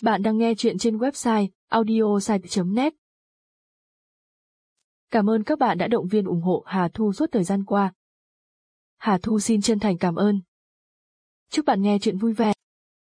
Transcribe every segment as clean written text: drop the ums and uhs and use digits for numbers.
Bạn đang nghe chuyện trên website audiosite.net. Cảm ơn các bạn đã động viên ủng hộ Hà Thu suốt thời gian qua. Hà Thu xin chân thành cảm ơn. Chúc bạn nghe chuyện vui vẻ.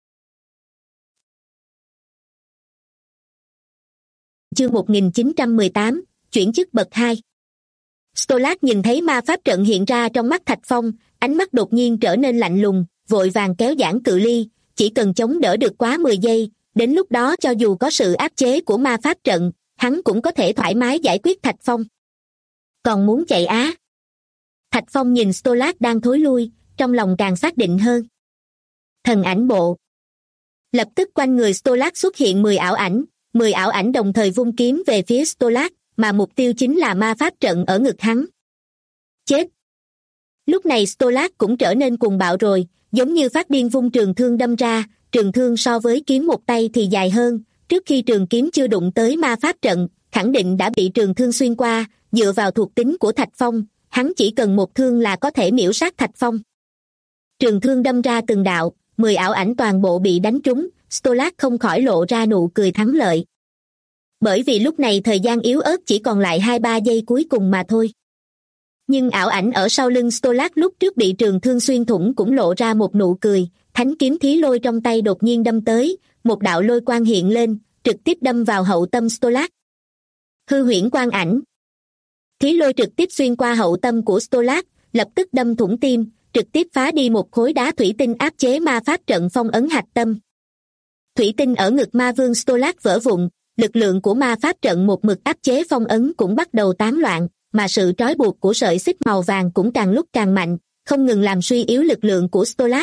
Chương 1918, chuyển chức bậc 2. Stolac nhìn thấy ma pháp trận hiện ra trong mắt Thạch Phong, ánh mắt đột nhiên trở nên lạnh lùng, vội vàng kéo giãn cự ly, chỉ cần chống đỡ được quá 10 giây, đến lúc đó cho dù có sự áp chế của ma pháp trận, hắn cũng có thể thoải mái giải quyết Thạch Phong. Còn muốn chạy á? Thạch Phong nhìn Stolac đang thối lui, trong lòng càng xác định hơn. Thần ảnh bộ. Lập tức quanh người Stolac xuất hiện 10 ảo ảnh, 10 ảo ảnh đồng thời vung kiếm về phía Stolac, mà mục tiêu chính là ma pháp trận ở ngực hắn. Chết! Lúc này Stolac cũng trở nên cuồng bạo rồi, giống như phát điên vung trường thương đâm ra, trường thương so với kiếm một tay thì dài hơn, trước khi trường kiếm chưa đụng tới ma pháp trận, khẳng định đã bị trường thương xuyên qua, dựa vào thuộc tính của Thạch Phong, hắn chỉ cần một thương là có thể miễu sát Thạch Phong. Trường thương đâm ra từng đạo, 10 ảo ảnh toàn bộ bị đánh trúng, Stolac không khỏi lộ ra nụ cười thắng lợi. Bởi vì lúc này thời gian yếu ớt chỉ còn lại 2-3 giây cuối cùng mà thôi. Nhưng ảo ảnh ở sau lưng Stolac lúc trước bị trường thương xuyên thủng cũng lộ ra một nụ cười, thánh kiếm thí lôi trong tay đột nhiên đâm tới, một đạo lôi quang hiện lên, trực tiếp đâm vào hậu tâm Stolac. Hư huyễn quang ảnh. Thí lôi trực tiếp xuyên qua hậu tâm của Stolac, lập tức đâm thủng tim, trực tiếp phá đi một khối đá thủy tinh áp chế ma pháp trận phong ấn hạch tâm. Thủy tinh ở ngực ma vương Stolac vỡ vụn, lực lượng của ma pháp trận một mực áp chế phong ấn cũng bắt đầu tán loạn, mà sự trói buộc của sợi xích màu vàng cũng càng lúc càng mạnh, không ngừng làm suy yếu lực lượng của Stolac.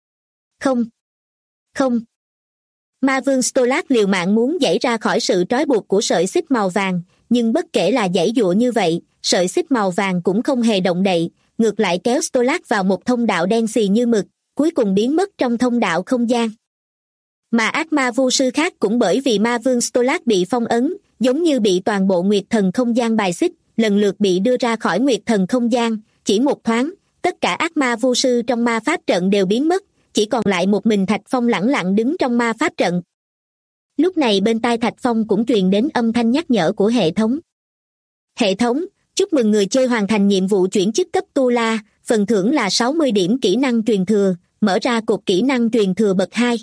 Không. Ma vương Stolac liều mạng muốn giãy ra khỏi sự trói buộc của sợi xích màu vàng, nhưng bất kể là giãy giụa như vậy, sợi xích màu vàng cũng không hề động đậy, ngược lại kéo Stolac vào một thông đạo đen xì như mực, cuối cùng biến mất trong thông đạo không gian. Mà ác ma vu sư khác cũng bởi vì ma vương Stolac bị phong ấn, giống như bị toàn bộ nguyệt thần không gian bài xích, lần lượt bị đưa ra khỏi nguyệt thần không gian, chỉ một thoáng, tất cả ác ma vu sư trong ma pháp trận đều biến mất, chỉ còn lại một mình Thạch Phong lẳng lặng đứng trong ma pháp trận. Lúc này bên tai Thạch Phong cũng truyền đến âm thanh nhắc nhở của hệ thống. Hệ thống, chúc mừng người chơi hoàn thành nhiệm vụ chuyển chức cấp Tu La, phần thưởng là 60 điểm kỹ năng truyền thừa, mở ra cột kỹ năng truyền thừa bậc 2.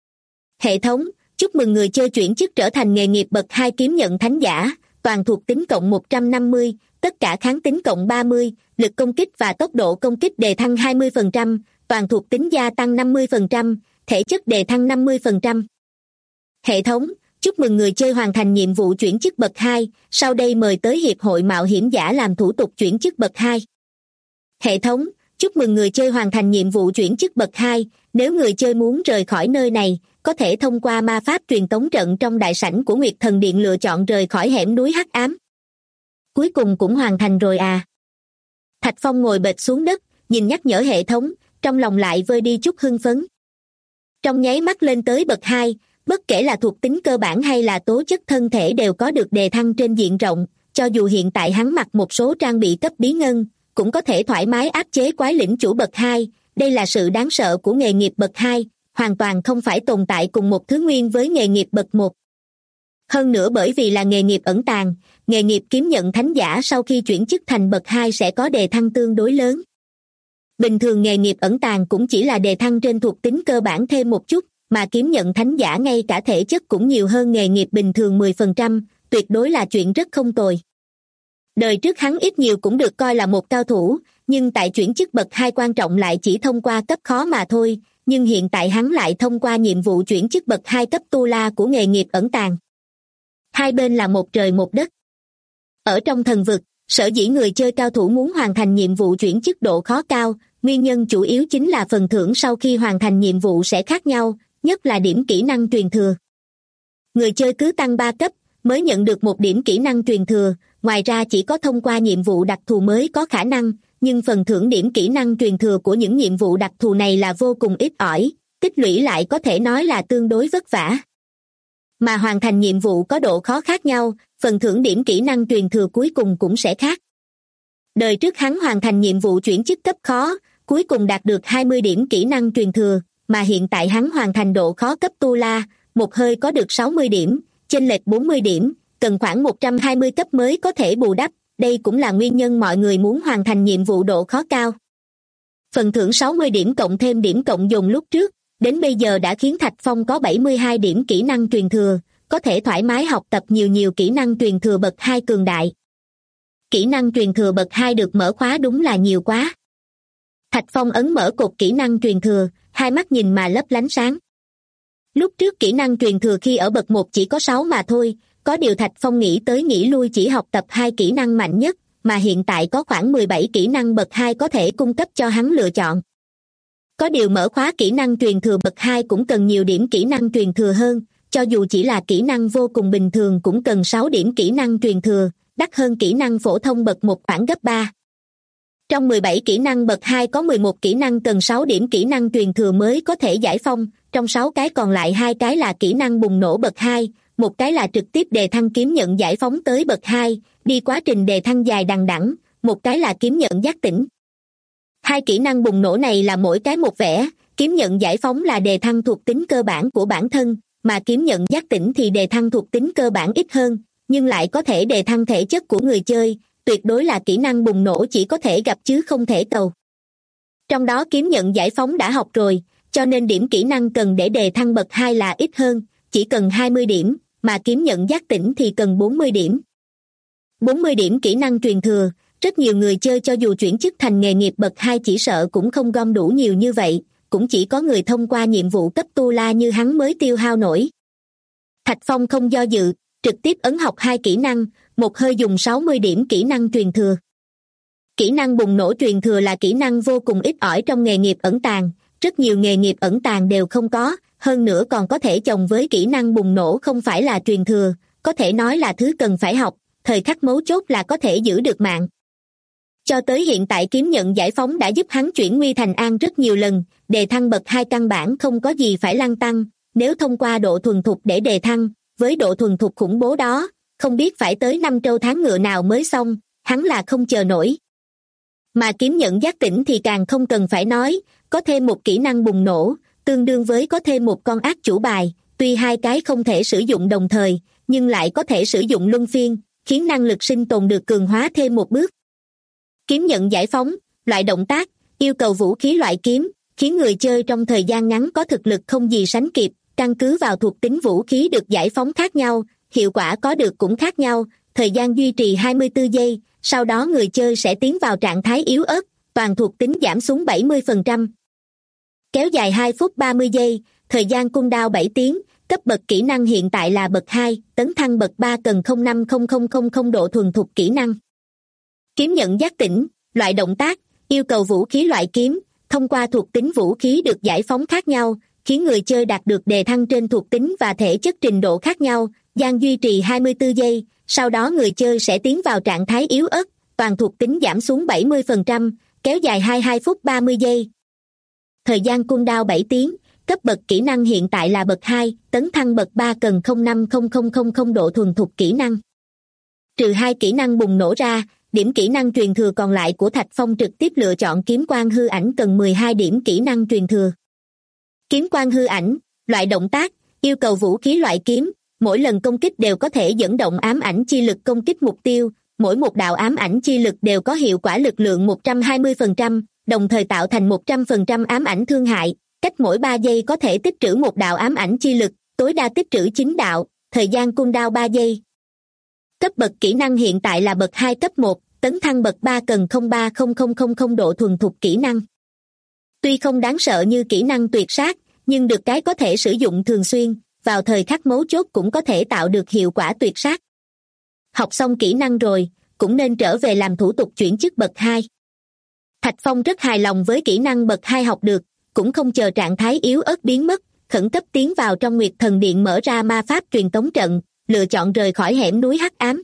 Hệ thống, chúc mừng người chơi chuyển chức trở thành nghề nghiệp bậc 2 kiếm nhận thánh giả, toàn thuộc tính cộng 150, tất cả kháng tính cộng 30, lực công kích và tốc độ công kích đề thăng 20%, toàn thuộc tính gia tăng 50%, thể chất đề thăng 50%. Hệ thống, chúc mừng người chơi hoàn thành nhiệm vụ chuyển chức bậc 2, sau đây mời tới Hiệp hội Mạo hiểm giả làm thủ tục chuyển chức bậc 2. Hệ thống, chúc mừng người chơi hoàn thành nhiệm vụ chuyển chức bậc 2, nếu người chơi muốn rời khỏi nơi này, có thể thông qua ma pháp truyền tống trận trong đại sảnh của Nguyệt Thần Điện lựa chọn rời khỏi hẻm núi hắc ám. Cuối cùng cũng hoàn thành rồi à. Thạch Phong ngồi bệt xuống đất, nhìn nhắc nhở hệ thống, trong lòng lại vơi đi chút hưng phấn. Trong nháy mắt lên tới bậc 2, bất kể là thuộc tính cơ bản hay là tố chất thân thể đều có được đề thăng trên diện rộng, cho dù hiện tại hắn mặc một số trang bị cấp bí ngân, cũng có thể thoải mái áp chế quái lĩnh chủ bậc 2, đây là sự đáng sợ của nghề nghiệp bậc 2, hoàn toàn không phải tồn tại cùng một thứ nguyên với nghề nghiệp bậc 1. Hơn nữa bởi vì là nghề nghiệp ẩn tàng, nghề nghiệp kiếm nhận thánh giả sau khi chuyển chức thành bậc 2 sẽ có đề thăng tương đối lớn. Bình thường nghề nghiệp ẩn tàng cũng chỉ là đề thăng trên thuộc tính cơ bản thêm một chút, mà kiếm nhận thánh giả ngay cả thể chất cũng nhiều hơn nghề nghiệp bình thường 10%, tuyệt đối là chuyện rất không tồi. Đời trước hắn ít nhiều cũng được coi là một cao thủ, nhưng tại chuyển chức bậc 2 quan trọng lại chỉ thông qua cấp khó mà thôi, nhưng hiện tại hắn lại thông qua nhiệm vụ chuyển chức bậc 2 cấp Tu La của nghề nghiệp ẩn tàng. Hai bên là một trời một đất. Ở trong thần vực, sở dĩ người chơi cao thủ muốn hoàn thành nhiệm vụ chuyển chức độ khó cao, nguyên nhân chủ yếu chính là phần thưởng sau khi hoàn thành nhiệm vụ sẽ khác nhau, nhất là điểm kỹ năng truyền thừa. Người chơi cứ tăng 3 cấp mới nhận được một điểm kỹ năng truyền thừa, ngoài ra chỉ có thông qua nhiệm vụ đặc thù mới có khả năng, nhưng phần thưởng điểm kỹ năng truyền thừa của những nhiệm vụ đặc thù này là vô cùng ít ỏi, tích lũy lại có thể nói là tương đối vất vả. Mà hoàn thành nhiệm vụ có độ khó khác nhau, phần thưởng điểm kỹ năng truyền thừa cuối cùng cũng sẽ khác. Đời trước hắn hoàn thành nhiệm vụ chuyển chức cấp khó, cuối cùng đạt được 20 điểm kỹ năng truyền thừa, mà hiện tại hắn hoàn thành độ khó cấp Tu La, một hơi có được 60 điểm, chênh lệch 40 điểm, cần khoảng 120 cấp mới có thể bù đắp, đây cũng là nguyên nhân mọi người muốn hoàn thành nhiệm vụ độ khó cao. Phần thưởng 60 điểm cộng thêm điểm cộng dồn lúc trước, đến bây giờ đã khiến Thạch Phong có 72 điểm kỹ năng truyền thừa, có thể thoải mái học tập nhiều kỹ năng truyền thừa bậc 2 cường đại. Kỹ năng truyền thừa bậc 2 được mở khóa đúng là nhiều quá. Thạch Phong ấn mở cột kỹ năng truyền thừa, hai mắt nhìn mà lấp lánh sáng. Lúc trước kỹ năng truyền thừa khi ở bậc 1 chỉ có 6 mà thôi, có điều Thạch Phong nghĩ tới nghĩ lui chỉ học tập 2 kỹ năng mạnh nhất, mà hiện tại có khoảng 17 kỹ năng bậc 2 có thể cung cấp cho hắn lựa chọn. Có điều mở khóa kỹ năng truyền thừa bậc 2 cũng cần nhiều điểm kỹ năng truyền thừa hơn, cho dù chỉ là kỹ năng vô cùng bình thường cũng cần 6 điểm kỹ năng truyền thừa, đắt hơn kỹ năng phổ thông bậc 1 khoảng gấp 3. Trong 17 kỹ năng bậc 2 có 11 kỹ năng cần 6 điểm kỹ năng truyền thừa mới có thể giải phong, trong 6 cái còn lại 2 cái là kỹ năng bùng nổ bậc 2, một cái là trực tiếp đề thăng kiếm nhận giải phóng tới bậc 2, đi quá trình đề thăng dài đằng đẵng, một cái là kiếm nhận giác tỉnh. 2 kỹ năng bùng nổ này là mỗi cái một vẻ, kiếm nhận giải phóng là đề thăng thuộc tính cơ bản của bản thân, mà kiếm nhận giác tỉnh thì đề thăng thuộc tính cơ bản ít hơn, nhưng lại có thể đề thăng thể chất của người chơi, tuyệt đối là kỹ năng bùng nổ chỉ có thể gặp chứ không thể cầu. Trong đó kiếm nhận giải phóng đã học rồi, cho nên điểm kỹ năng cần để đề thăng bậc 2 là ít hơn, chỉ cần 20 điểm, mà kiếm nhận giác tỉnh thì cần 40 điểm. 40 điểm kỹ năng truyền thừa, rất nhiều người chơi cho dù chuyển chức thành nghề nghiệp bậc 2 chỉ sợ cũng không gom đủ nhiều như vậy, cũng chỉ có người thông qua nhiệm vụ cấp tu la như hắn mới tiêu hao nổi. Thạch Phong không do dự, trực tiếp ấn học 2 kỹ năng, một hơi dùng 60 điểm kỹ năng truyền thừa. Kỹ năng bùng nổ truyền thừa là kỹ năng vô cùng ít ỏi trong nghề nghiệp ẩn tàng, rất nhiều nghề nghiệp ẩn tàng đều không có, hơn nữa còn có thể chồng với kỹ năng bùng nổ không phải là truyền thừa, có thể nói là thứ cần phải học, thời khắc mấu chốt là có thể giữ được mạng. Cho tới hiện tại kiếm nhận giải phóng đã giúp hắn chuyển nguy thành an rất nhiều lần, đề thăng bậc 2 căn bản không có gì phải lăn tăng, nếu thông qua độ thuần thục để đề thăng, với độ thuần thục khủng bố đó, không biết phải tới 5 trâu tháng ngựa nào mới xong, hắn là không chờ nổi. Mà kiếm nhận giác tỉnh thì càng không cần phải nói, có thêm một kỹ năng bùng nổ, tương đương với có thêm một con ác chủ bài, tuy 2 cái không thể sử dụng đồng thời, nhưng lại có thể sử dụng luân phiên, khiến năng lực sinh tồn được cường hóa thêm một bước. Kiếm nhận giải phóng, loại động tác, yêu cầu vũ khí loại kiếm, khiến người chơi trong thời gian ngắn có thực lực không gì sánh kịp, căn cứ vào thuộc tính vũ khí được giải phóng khác nhau, hiệu quả có được cũng khác nhau, thời gian duy trì 24 giây, sau đó người chơi sẽ tiến vào trạng thái yếu ớt, toàn thuộc tính giảm xuống 70%. Kéo dài 2 phút 30 giây, thời gian cooldown 7 tiếng, cấp bậc kỹ năng hiện tại là bậc 2, tấn thăng bậc 3 cần 050000 độ thuần thục kỹ năng. Kiếm nhận giác tỉnh, loại động tác, yêu cầu vũ khí loại kiếm, thông qua thuộc tính vũ khí được giải phóng khác nhau, khiến người chơi đạt được đề thăng trên thuộc tính và thể chất trình độ khác nhau, gian duy trì 24 giây, sau đó người chơi sẽ tiến vào trạng thái yếu ớt, toàn thuộc tính giảm xuống 70%, kéo dài 22 phút 30 giây. Thời gian cooldown 7 tiếng, cấp bậc kỹ năng hiện tại là bậc 2, tấn thăng bậc 3 cần 050000 độ thuần thục kỹ năng. Trừ 2 kỹ năng bùng nổ ra, điểm kỹ năng truyền thừa còn lại của Thạch Phong trực tiếp lựa chọn kiếm quang hư ảnh cần 12 điểm kỹ năng truyền thừa. Kiếm quang hư ảnh, loại động tác, yêu cầu vũ khí loại kiếm, mỗi lần công kích đều có thể dẫn động ám ảnh chi lực công kích mục tiêu, mỗi một đạo ám ảnh chi lực đều có hiệu quả lực lượng 120%, đồng thời tạo thành 100% ám ảnh thương hại, cách mỗi 3 giây có thể tích trữ một đạo ám ảnh chi lực, tối đa tích trữ 9 đạo, thời gian cooldown 3 giây. Cấp bậc kỹ năng hiện tại là bậc 2 cấp 1, tấn thăng bậc 3 cần 030000 độ thuần thục kỹ năng. Tuy không đáng sợ như kỹ năng tuyệt sát, nhưng được cái có thể sử dụng thường xuyên, vào thời khắc mấu chốt cũng có thể tạo được hiệu quả tuyệt sát. Học xong kỹ năng rồi, cũng nên trở về làm thủ tục chuyển chức bậc 2. Thạch Phong rất hài lòng với kỹ năng bậc 2 học được, cũng không chờ trạng thái yếu ớt biến mất, khẩn cấp tiến vào trong Nguyệt Thần Điện mở ra ma pháp truyền tống trận, lựa chọn rời khỏi hẻm núi hắc ám.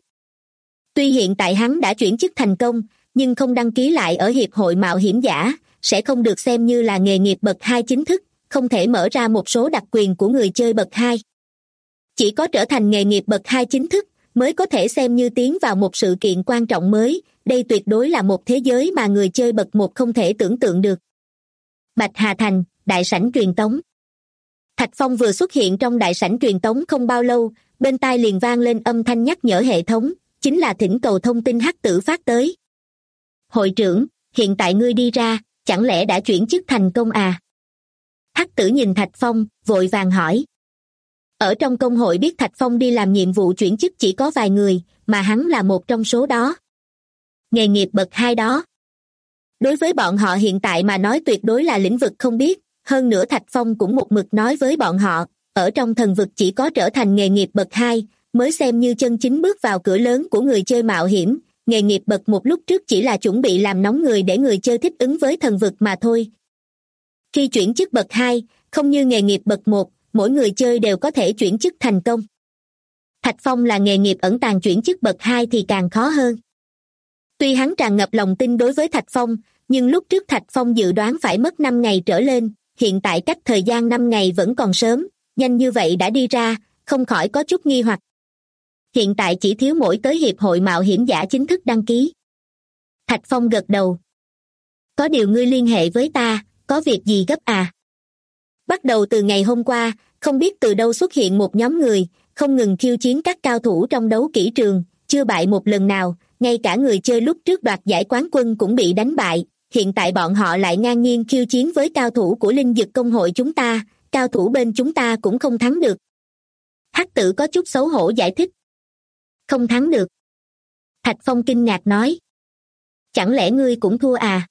Tuy hiện tại hắn đã chuyển chức thành công, nhưng không đăng ký lại ở Hiệp hội Mạo hiểm giả, sẽ không được xem như là nghề nghiệp bậc 2 chính thức, không thể mở ra một số đặc quyền của người chơi bậc 2. Chỉ có trở thành nghề nghiệp bậc 2 chính thức, mới có thể xem như tiến vào một sự kiện quan trọng mới, đây tuyệt đối là một thế giới mà người chơi bậc 1 không thể tưởng tượng được. Bạch Hà Thành, đại sảnh truyền tống. Thạch Phong vừa xuất hiện trong đại sảnh truyền tống không bao lâu, bên tai liền vang lên âm thanh nhắc nhở hệ thống, chính là thỉnh cầu thông tin Hắc Tử phát tới. Hội trưởng, hiện tại ngươi đi ra, chẳng lẽ đã chuyển chức thành công à? Hắc Tử nhìn Thạch Phong, vội vàng hỏi. Ở trong công hội biết Thạch Phong đi làm nhiệm vụ chuyển chức chỉ có vài người, mà hắn là một trong số đó. Nghề nghiệp bậc 2 đó. Đối với bọn họ hiện tại mà nói tuyệt đối là lĩnh vực không biết, hơn nữa Thạch Phong cũng một mực nói với bọn họ, ở trong thần vực chỉ có trở thành nghề nghiệp bậc 2, mới xem như chân chính bước vào cửa lớn của người chơi mạo hiểm, nghề nghiệp bậc 1 lúc trước chỉ là chuẩn bị làm nóng người để người chơi thích ứng với thần vực mà thôi. Khi chuyển chức bậc 2, không như nghề nghiệp bậc 1, mỗi người chơi đều có thể chuyển chức thành công. Thạch Phong là nghề nghiệp ẩn tàng, chuyển chức bậc 2 thì càng khó hơn. Tuy hắn tràn ngập lòng tin đối với Thạch Phong, nhưng lúc trước Thạch Phong dự đoán phải mất 5 ngày trở lên, hiện tại cách thời gian 5 ngày vẫn còn sớm, nhanh như vậy đã đi ra, không khỏi có chút nghi hoặc. Hiện tại chỉ thiếu mỗi tới hiệp hội mạo hiểm giả chính thức đăng ký. Thạch Phong gật đầu. Có điều ngươi liên hệ với ta, có việc gì gấp à? Bắt đầu từ ngày hôm qua, không biết từ đâu xuất hiện một nhóm người, không ngừng khiêu chiến các cao thủ trong đấu kỹ trường, chưa bại một lần nào, ngay cả người chơi lúc trước đoạt giải quán quân cũng bị đánh bại, hiện tại bọn họ lại ngang nhiên khiêu chiến với cao thủ của linh dực công hội chúng ta, cao thủ bên chúng ta cũng không thắng được. Hắc Tử có chút xấu hổ giải thích. Không thắng được. Thạch Phong kinh ngạc nói. Chẳng lẽ ngươi cũng thua à?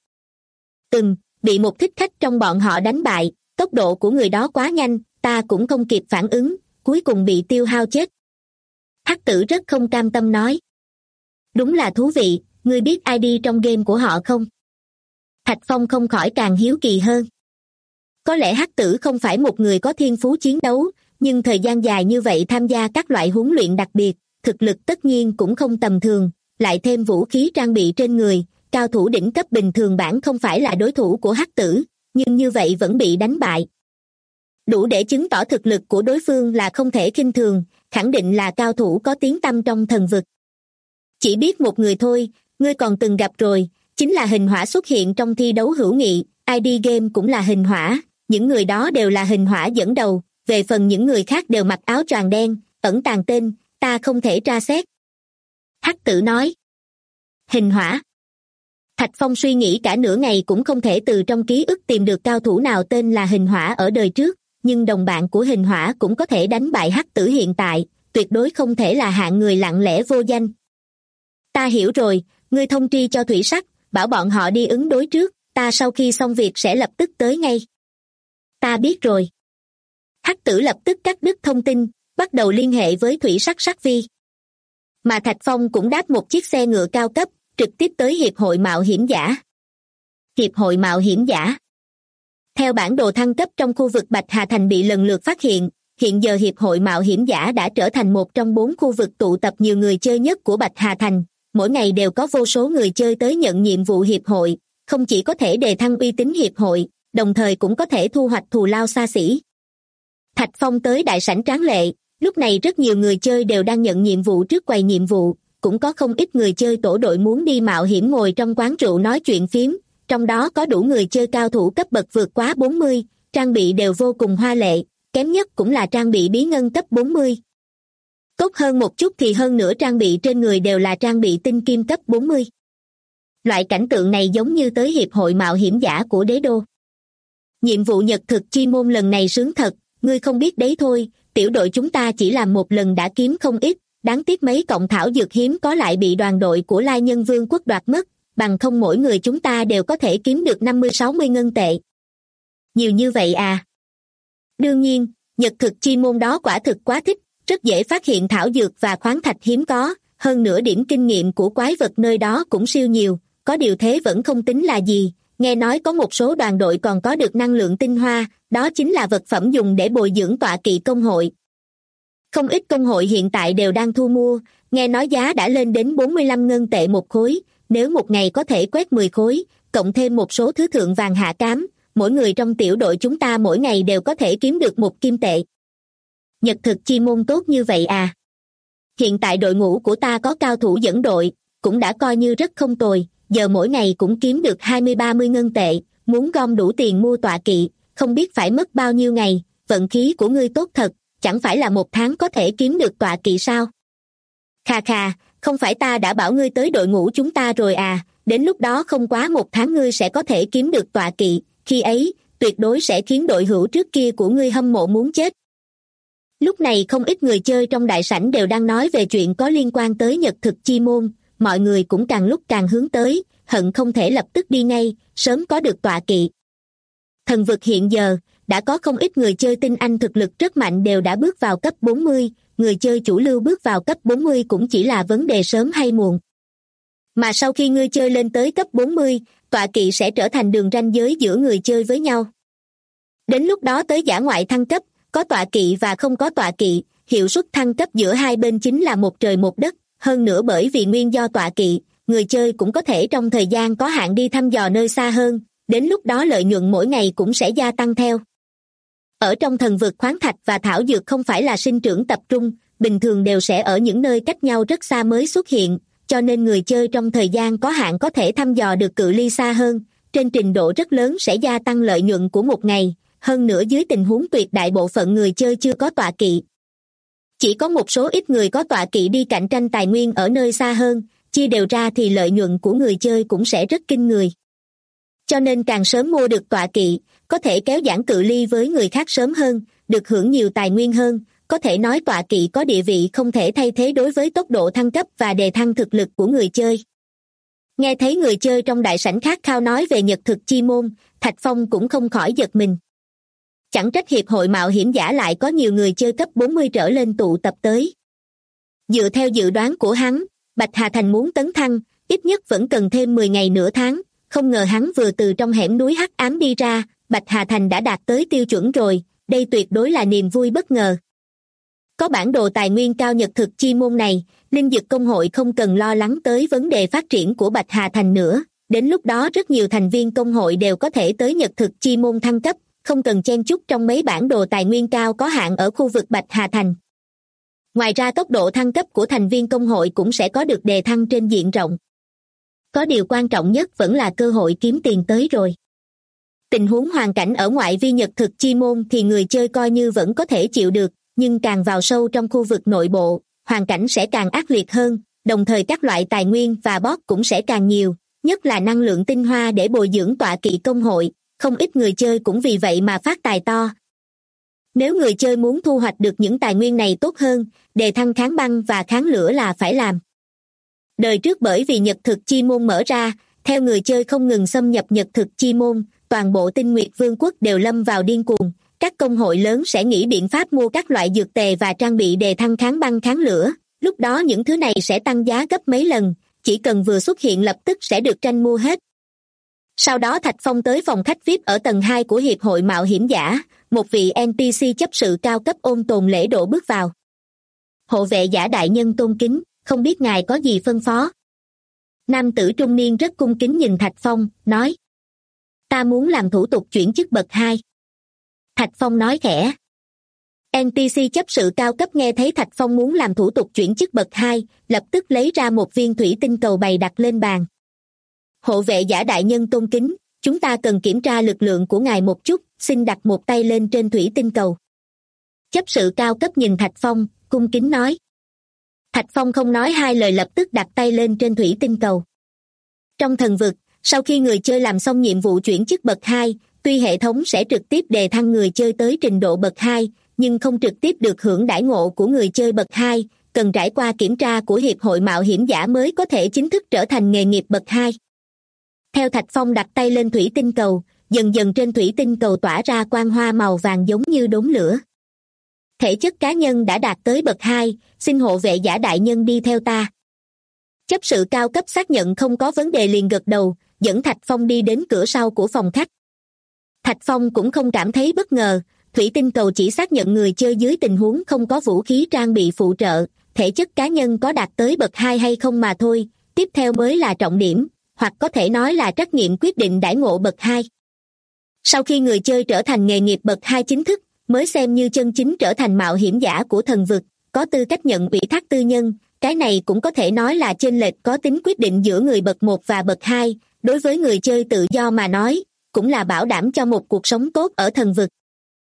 Bị một thích khách trong bọn họ đánh bại, tốc độ của người đó quá nhanh, ta cũng không kịp phản ứng, cuối cùng bị tiêu hao chết. Hắc Tử rất không cam tâm nói. Đúng là thú vị, ngươi biết ID trong game của họ không? Thạch Phong không khỏi càng hiếu kỳ hơn. Có lẽ Hắc Tử không phải một người có thiên phú chiến đấu, nhưng thời gian dài như vậy tham gia các loại huấn luyện đặc biệt, thực lực tất nhiên cũng không tầm thường, lại thêm vũ khí trang bị trên người, cao thủ đỉnh cấp bình thường bản không phải là đối thủ của Hắc Tử, nhưng như vậy vẫn bị đánh bại. Đủ để chứng tỏ thực lực của đối phương là không thể khinh thường, khẳng định là cao thủ có tiếng tăm trong thần vực. Chỉ biết một người thôi, ngươi còn từng gặp rồi, chính là Hình Hỏa xuất hiện trong thi đấu hữu nghị, ID game cũng là Hình Hỏa, những người đó đều là Hình Hỏa dẫn đầu, về phần những người khác đều mặc áo choàng đen, ẩn tàng tên, ta không thể tra xét. Hắc Tử nói. Hình Hỏa. Thạch Phong suy nghĩ cả nửa ngày cũng không thể từ trong ký ức tìm được cao thủ nào tên là Hình Hỏa ở đời trước, nhưng đồng bạn của Hình Hỏa cũng có thể đánh bại Hắc Tử hiện tại, tuyệt đối không thể là hạng người lặng lẽ vô danh. Ta hiểu rồi, ngươi thông tri cho Thủy Sắc, bảo bọn họ đi ứng đối trước, ta sau khi xong việc sẽ lập tức tới ngay. Ta biết rồi. Hắc Tử lập tức cắt đứt thông tin, bắt đầu liên hệ với Thủy Sắc Sắc Vi. Mà Thạch Phong cũng đáp một chiếc xe ngựa cao cấp, trực tiếp tới Hiệp hội Mạo hiểm giả. Hiệp hội Mạo hiểm giả. Theo bản đồ thăng cấp trong khu vực Bạch Hà Thành bị lần lượt phát hiện giờ Hiệp hội Mạo hiểm giả đã trở thành một trong 4 khu vực tụ tập nhiều người chơi nhất của Bạch Hà Thành. Mỗi ngày đều có vô số người chơi tới nhận nhiệm vụ hiệp hội, không chỉ có thể đề thăng uy tín hiệp hội, đồng thời cũng có thể thu hoạch thù lao xa xỉ. Thạch Phong tới đại sảnh tráng lệ, lúc này rất nhiều người chơi đều đang nhận nhiệm vụ trước quầy nhiệm vụ, cũng có không ít người chơi tổ đội muốn đi mạo hiểm ngồi trong quán rượu nói chuyện phiếm, trong đó có đủ người chơi cao thủ cấp bậc vượt quá 40, trang bị đều vô cùng hoa lệ, kém nhất cũng là trang bị bí ngân cấp 40. Tốt hơn một chút thì hơn nữa trang bị trên người đều là trang bị tinh kim cấp 40. Loại cảnh tượng này giống như tới Hiệp hội Mạo hiểm giả của Đế Đô. Nhiệm vụ nhật thực chi môn lần này sướng thật, ngươi không biết đấy thôi, tiểu đội chúng ta chỉ làm một lần đã kiếm không ít, đáng tiếc mấy cọng thảo dược hiếm có lại bị đoàn đội của Lai Nhân Vương quốc đoạt mất, bằng không mỗi người chúng ta đều có thể kiếm được 50-60 ngân tệ. Nhiều như vậy à? Đương nhiên, nhật thực chi môn đó quả thực quá thích, rất dễ phát hiện thảo dược và khoáng thạch hiếm có, hơn nữa điểm kinh nghiệm của quái vật nơi đó cũng siêu nhiều, có điều thế vẫn không tính là gì, nghe nói có một số đoàn đội còn có được năng lượng tinh hoa, đó chính là vật phẩm dùng để bồi dưỡng tọa kỵ công hội. Không ít công hội hiện tại đều đang thu mua, nghe nói giá đã lên đến 45 ngân tệ một khối, nếu một ngày có thể quét 10 khối, cộng thêm một số thứ thượng vàng hạ cám, mỗi người trong tiểu đội chúng ta mỗi ngày đều có thể kiếm được 1 kim tệ. Nhật thực chi môn tốt như vậy à? Hiện tại đội ngũ của ta có cao thủ dẫn đội, cũng đã coi như rất không tồi, giờ mỗi ngày cũng kiếm được 20-30 ngân tệ, muốn gom đủ tiền mua tọa kỵ, không biết phải mất bao nhiêu ngày, vận khí của ngươi tốt thật, chẳng phải là 1 tháng có thể kiếm được tọa kỵ sao? Khà khà, không phải ta đã bảo ngươi tới đội ngũ chúng ta rồi à, đến lúc đó không quá 1 tháng ngươi sẽ có thể kiếm được tọa kỵ, khi ấy, tuyệt đối sẽ khiến đội hữu trước kia của ngươi hâm mộ muốn chết. Lúc này không ít người chơi trong đại sảnh đều đang nói về chuyện có liên quan tới nhật thực chi môn, mọi người cũng càng lúc càng hướng tới, hận không thể lập tức đi ngay, sớm có được tọa kỵ. Thần vực hiện giờ, đã có không ít người chơi tinh anh thực lực rất mạnh đều đã bước vào cấp 40, người chơi chủ lưu bước vào cấp 40 cũng chỉ là vấn đề sớm hay muộn. Mà sau khi người chơi lên tới cấp 40, tọa kỵ sẽ trở thành đường ranh giới giữa người chơi với nhau. Đến lúc đó tới dã ngoại thăng cấp, có tọa kỵ và không có tọa kỵ, hiệu suất thăng cấp giữa hai bên chính là một trời một đất, hơn nữa bởi vì nguyên do tọa kỵ, người chơi cũng có thể trong thời gian có hạn đi thăm dò nơi xa hơn, đến lúc đó lợi nhuận mỗi ngày cũng sẽ gia tăng theo. Ở trong thần vực khoáng thạch và thảo dược không phải là sinh trưởng tập trung, bình thường đều sẽ ở những nơi cách nhau rất xa mới xuất hiện, cho nên người chơi trong thời gian có hạn có thể thăm dò được cự ly xa hơn, trên trình độ rất lớn sẽ gia tăng lợi nhuận của một ngày, hơn nữa dưới tình huống tuyệt đại bộ phận người chơi chưa có tọa kỵ. Chỉ có một số ít người có tọa kỵ đi cạnh tranh tài nguyên ở nơi xa hơn, chia đều ra thì lợi nhuận của người chơi cũng sẽ rất kinh người. Cho nên càng sớm mua được tọa kỵ, có thể kéo giãn cự ly với người khác sớm hơn, được hưởng nhiều tài nguyên hơn, có thể nói tọa kỵ có địa vị không thể thay thế đối với tốc độ thăng cấp và đề thăng thực lực của người chơi. Nghe thấy người chơi trong đại sảnh khát khao nói về nhật thực chi môn, Thạch Phong cũng không khỏi giật mình. Chẳng trách hiệp hội mạo hiểm giả lại có nhiều người chơi cấp 40 trở lên tụ tập tới. Dựa theo dự đoán của hắn, Bạch Hà Thành muốn tấn thăng, ít nhất vẫn cần thêm 10 ngày nửa tháng, không ngờ hắn vừa từ trong hẻm núi hắc ám đi ra, Bạch Hà Thành đã đạt tới tiêu chuẩn rồi, đây tuyệt đối là niềm vui bất ngờ. Có bản đồ tài nguyên cao nhật thực chi môn này, Linh Dực Công hội không cần lo lắng tới vấn đề phát triển của Bạch Hà Thành nữa, đến lúc đó rất nhiều thành viên công hội đều có thể tới nhật thực chi môn thăng cấp, không cần chen chúc trong mấy bản đồ tài nguyên cao có hạn ở khu vực Bạch Hà Thành. Ngoài ra tốc độ thăng cấp của thành viên công hội cũng sẽ có được đề thăng trên diện rộng. Có điều quan trọng nhất vẫn là cơ hội kiếm tiền tới rồi. Tình huống hoàn cảnh ở ngoại vi nhật thực chi môn thì người chơi coi như vẫn có thể chịu được, nhưng càng vào sâu trong khu vực nội bộ, hoàn cảnh sẽ càng ác liệt hơn, đồng thời các loại tài nguyên và boss cũng sẽ càng nhiều, nhất là năng lượng tinh hoa để bồi dưỡng tọa kỵ công hội, không ít người chơi cũng vì vậy mà phát tài to. Nếu người chơi muốn thu hoạch được những tài nguyên này tốt hơn, đề thăng kháng băng và kháng lửa là phải làm. Đời trước bởi vì nhật thực chi môn mở ra, theo người chơi không ngừng xâm nhập nhật thực chi môn, toàn bộ Tinh Nguyệt Vương quốc đều lâm vào điên cuồng, các công hội lớn sẽ nghĩ biện pháp mua các loại dược tề và trang bị đề thăng kháng băng kháng lửa, lúc đó những thứ này sẽ tăng giá gấp mấy lần, chỉ cần vừa xuất hiện lập tức sẽ được tranh mua hết. Sau đó Thạch Phong tới phòng khách VIP ở tầng 2 của Hiệp hội Mạo hiểm giả, một vị NPC chấp sự cao cấp ôn tồn lễ độ bước vào. Hộ vệ giả đại nhân tôn kính, không biết ngài có gì phân phó? Nam tử trung niên rất cung kính nhìn Thạch Phong, nói. Ta muốn làm thủ tục chuyển chức bậc 2. Thạch Phong nói khẽ. NPC chấp sự cao cấp nghe thấy Thạch Phong muốn làm thủ tục chuyển chức bậc 2, lập tức lấy ra một viên thủy tinh cầu bày đặt lên bàn. Hộ vệ giả đại nhân tôn kính, chúng ta cần kiểm tra lực lượng của ngài một chút, xin đặt một tay lên trên thủy tinh cầu. Chấp sự cao cấp nhìn Thạch Phong, cung kính nói. Thạch Phong không nói hai lời lập tức đặt tay lên trên thủy tinh cầu. Trong thần vực, sau khi người chơi làm xong nhiệm vụ chuyển chức bậc 2, tuy hệ thống sẽ trực tiếp đề thăng người chơi tới trình độ bậc 2, nhưng không trực tiếp được hưởng đãi ngộ của người chơi bậc 2, cần trải qua kiểm tra của Hiệp hội Mạo hiểm giả mới có thể chính thức trở thành nghề nghiệp bậc 2. Theo Thạch Phong đặt tay lên thủy tinh cầu, dần dần trên thủy tinh cầu tỏa ra quang hoa màu vàng giống như đốm lửa. Thể chất cá nhân đã đạt tới bậc 2, xin hộ vệ giả đại nhân đi theo ta. Chấp sự cao cấp xác nhận không có vấn đề liền gật đầu, dẫn Thạch Phong đi đến cửa sau của phòng khách. Thạch Phong cũng không cảm thấy bất ngờ, thủy tinh cầu chỉ xác nhận người chơi dưới tình huống không có vũ khí trang bị phụ trợ, thể chất cá nhân có đạt tới bậc 2 hay không mà thôi, tiếp theo mới là trọng điểm, hoặc có thể nói là trắc nghiệm quyết định đãi ngộ bậc 2. Sau khi người chơi trở thành nghề nghiệp bậc 2 chính thức, mới xem như chân chính trở thành mạo hiểm giả của thần vực, có tư cách nhận ủy thác tư nhân, cái này cũng có thể nói là chênh lệch có tính quyết định giữa người bậc 1 và bậc 2, đối với người chơi tự do mà nói, cũng là bảo đảm cho một cuộc sống tốt ở thần vực.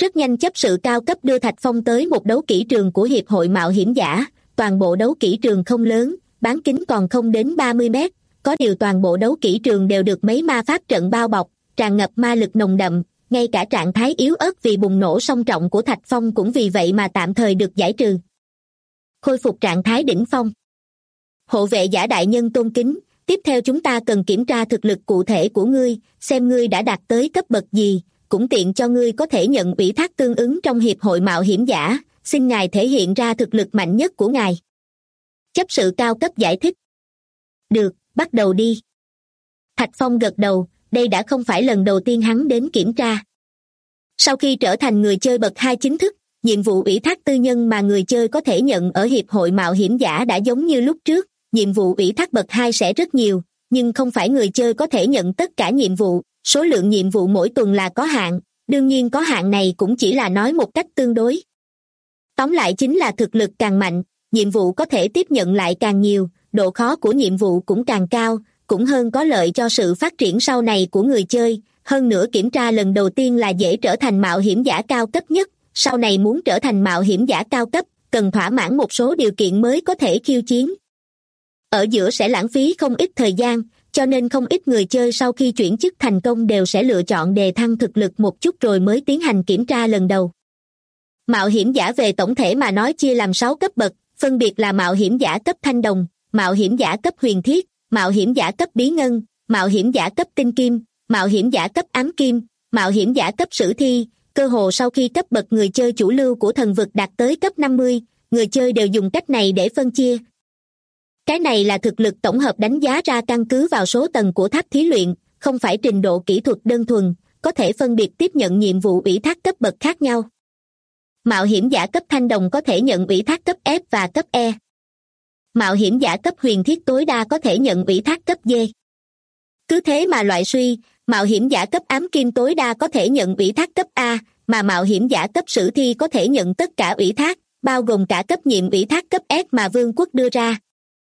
Rất nhanh chấp sự cao cấp đưa Thạch Phong tới một đấu kỹ trường của Hiệp hội Mạo hiểm giả. Toàn bộ đấu kỹ trường không lớn, bán kính còn không đến 30 mét, có điều toàn bộ đấu kỹ trường đều được mấy ma pháp trận bao bọc, tràn ngập ma lực nồng đậm, ngay cả trạng thái yếu ớt vì bùng nổ song trọng của Thạch Phong cũng vì vậy mà tạm thời được giải trừ. Khôi phục trạng thái đỉnh phong. Hộ vệ giả đại nhân tôn kính, tiếp theo chúng ta cần kiểm tra thực lực cụ thể của ngươi, xem ngươi đã đạt tới cấp bậc gì, cũng tiện cho ngươi có thể nhận ủy thác tương ứng trong Hiệp hội Mạo hiểm giả, xin ngài thể hiện ra thực lực mạnh nhất của ngài. Chấp sự cao cấp giải thích. Được, bắt đầu đi. Thạch Phong gật đầu, đây đã không phải lần đầu tiên hắn đến kiểm tra. Sau khi trở thành người chơi bậc 2 chính thức, nhiệm vụ ủy thác tư nhân mà người chơi có thể nhận ở Hiệp hội Mạo hiểm giả đã giống như lúc trước, nhiệm vụ ủy thác bậc 2 sẽ rất nhiều, nhưng không phải người chơi có thể nhận tất cả nhiệm vụ, số lượng nhiệm vụ mỗi tuần là có hạn, đương nhiên có hạn này cũng chỉ là nói một cách tương đối. Tóm lại chính là thực lực càng mạnh, nhiệm vụ có thể tiếp nhận lại càng nhiều, độ khó của nhiệm vụ cũng càng cao, cũng hơn có lợi cho sự phát triển sau này của người chơi. Hơn nữa kiểm tra lần đầu tiên là dễ trở thành mạo hiểm giả cao cấp nhất, sau này muốn trở thành mạo hiểm giả cao cấp, cần thỏa mãn một số điều kiện mới có thể khiêu chiến. Ở giữa sẽ lãng phí không ít thời gian, cho nên không ít người chơi sau khi chuyển chức thành công đều sẽ lựa chọn đề thăng thực lực một chút rồi mới tiến hành kiểm tra lần đầu. Mạo hiểm giả về tổng thể mà nói chia làm 6 cấp bậc, phân biệt là mạo hiểm giả cấp thanh đồng, mạo hiểm giả cấp huyền thiết, mạo hiểm giả cấp bí ngân, mạo hiểm giả cấp tinh kim, mạo hiểm giả cấp ám kim, mạo hiểm giả cấp sử thi. Cơ hồ sau khi cấp bậc người chơi chủ lưu của thần vực đạt tới cấp 50, người chơi đều dùng cách này để phân chia. Cái này là thực lực tổng hợp đánh giá ra căn cứ vào số tầng của tháp thí luyện, không phải trình độ kỹ thuật đơn thuần, có thể phân biệt tiếp nhận nhiệm vụ ủy thác cấp bậc khác nhau. Mạo hiểm giả cấp thanh đồng có thể nhận ủy thác cấp F và cấp E. Mạo hiểm giả cấp huyền thiết tối đa có thể nhận ủy thác cấp D. Cứ thế mà loại suy, mạo hiểm giả cấp ám kim tối đa có thể nhận ủy thác cấp A, mà mạo hiểm giả cấp sử thi có thể nhận tất cả ủy thác, bao gồm cả cấp nhiệm ủy thác cấp S mà vương quốc đưa ra.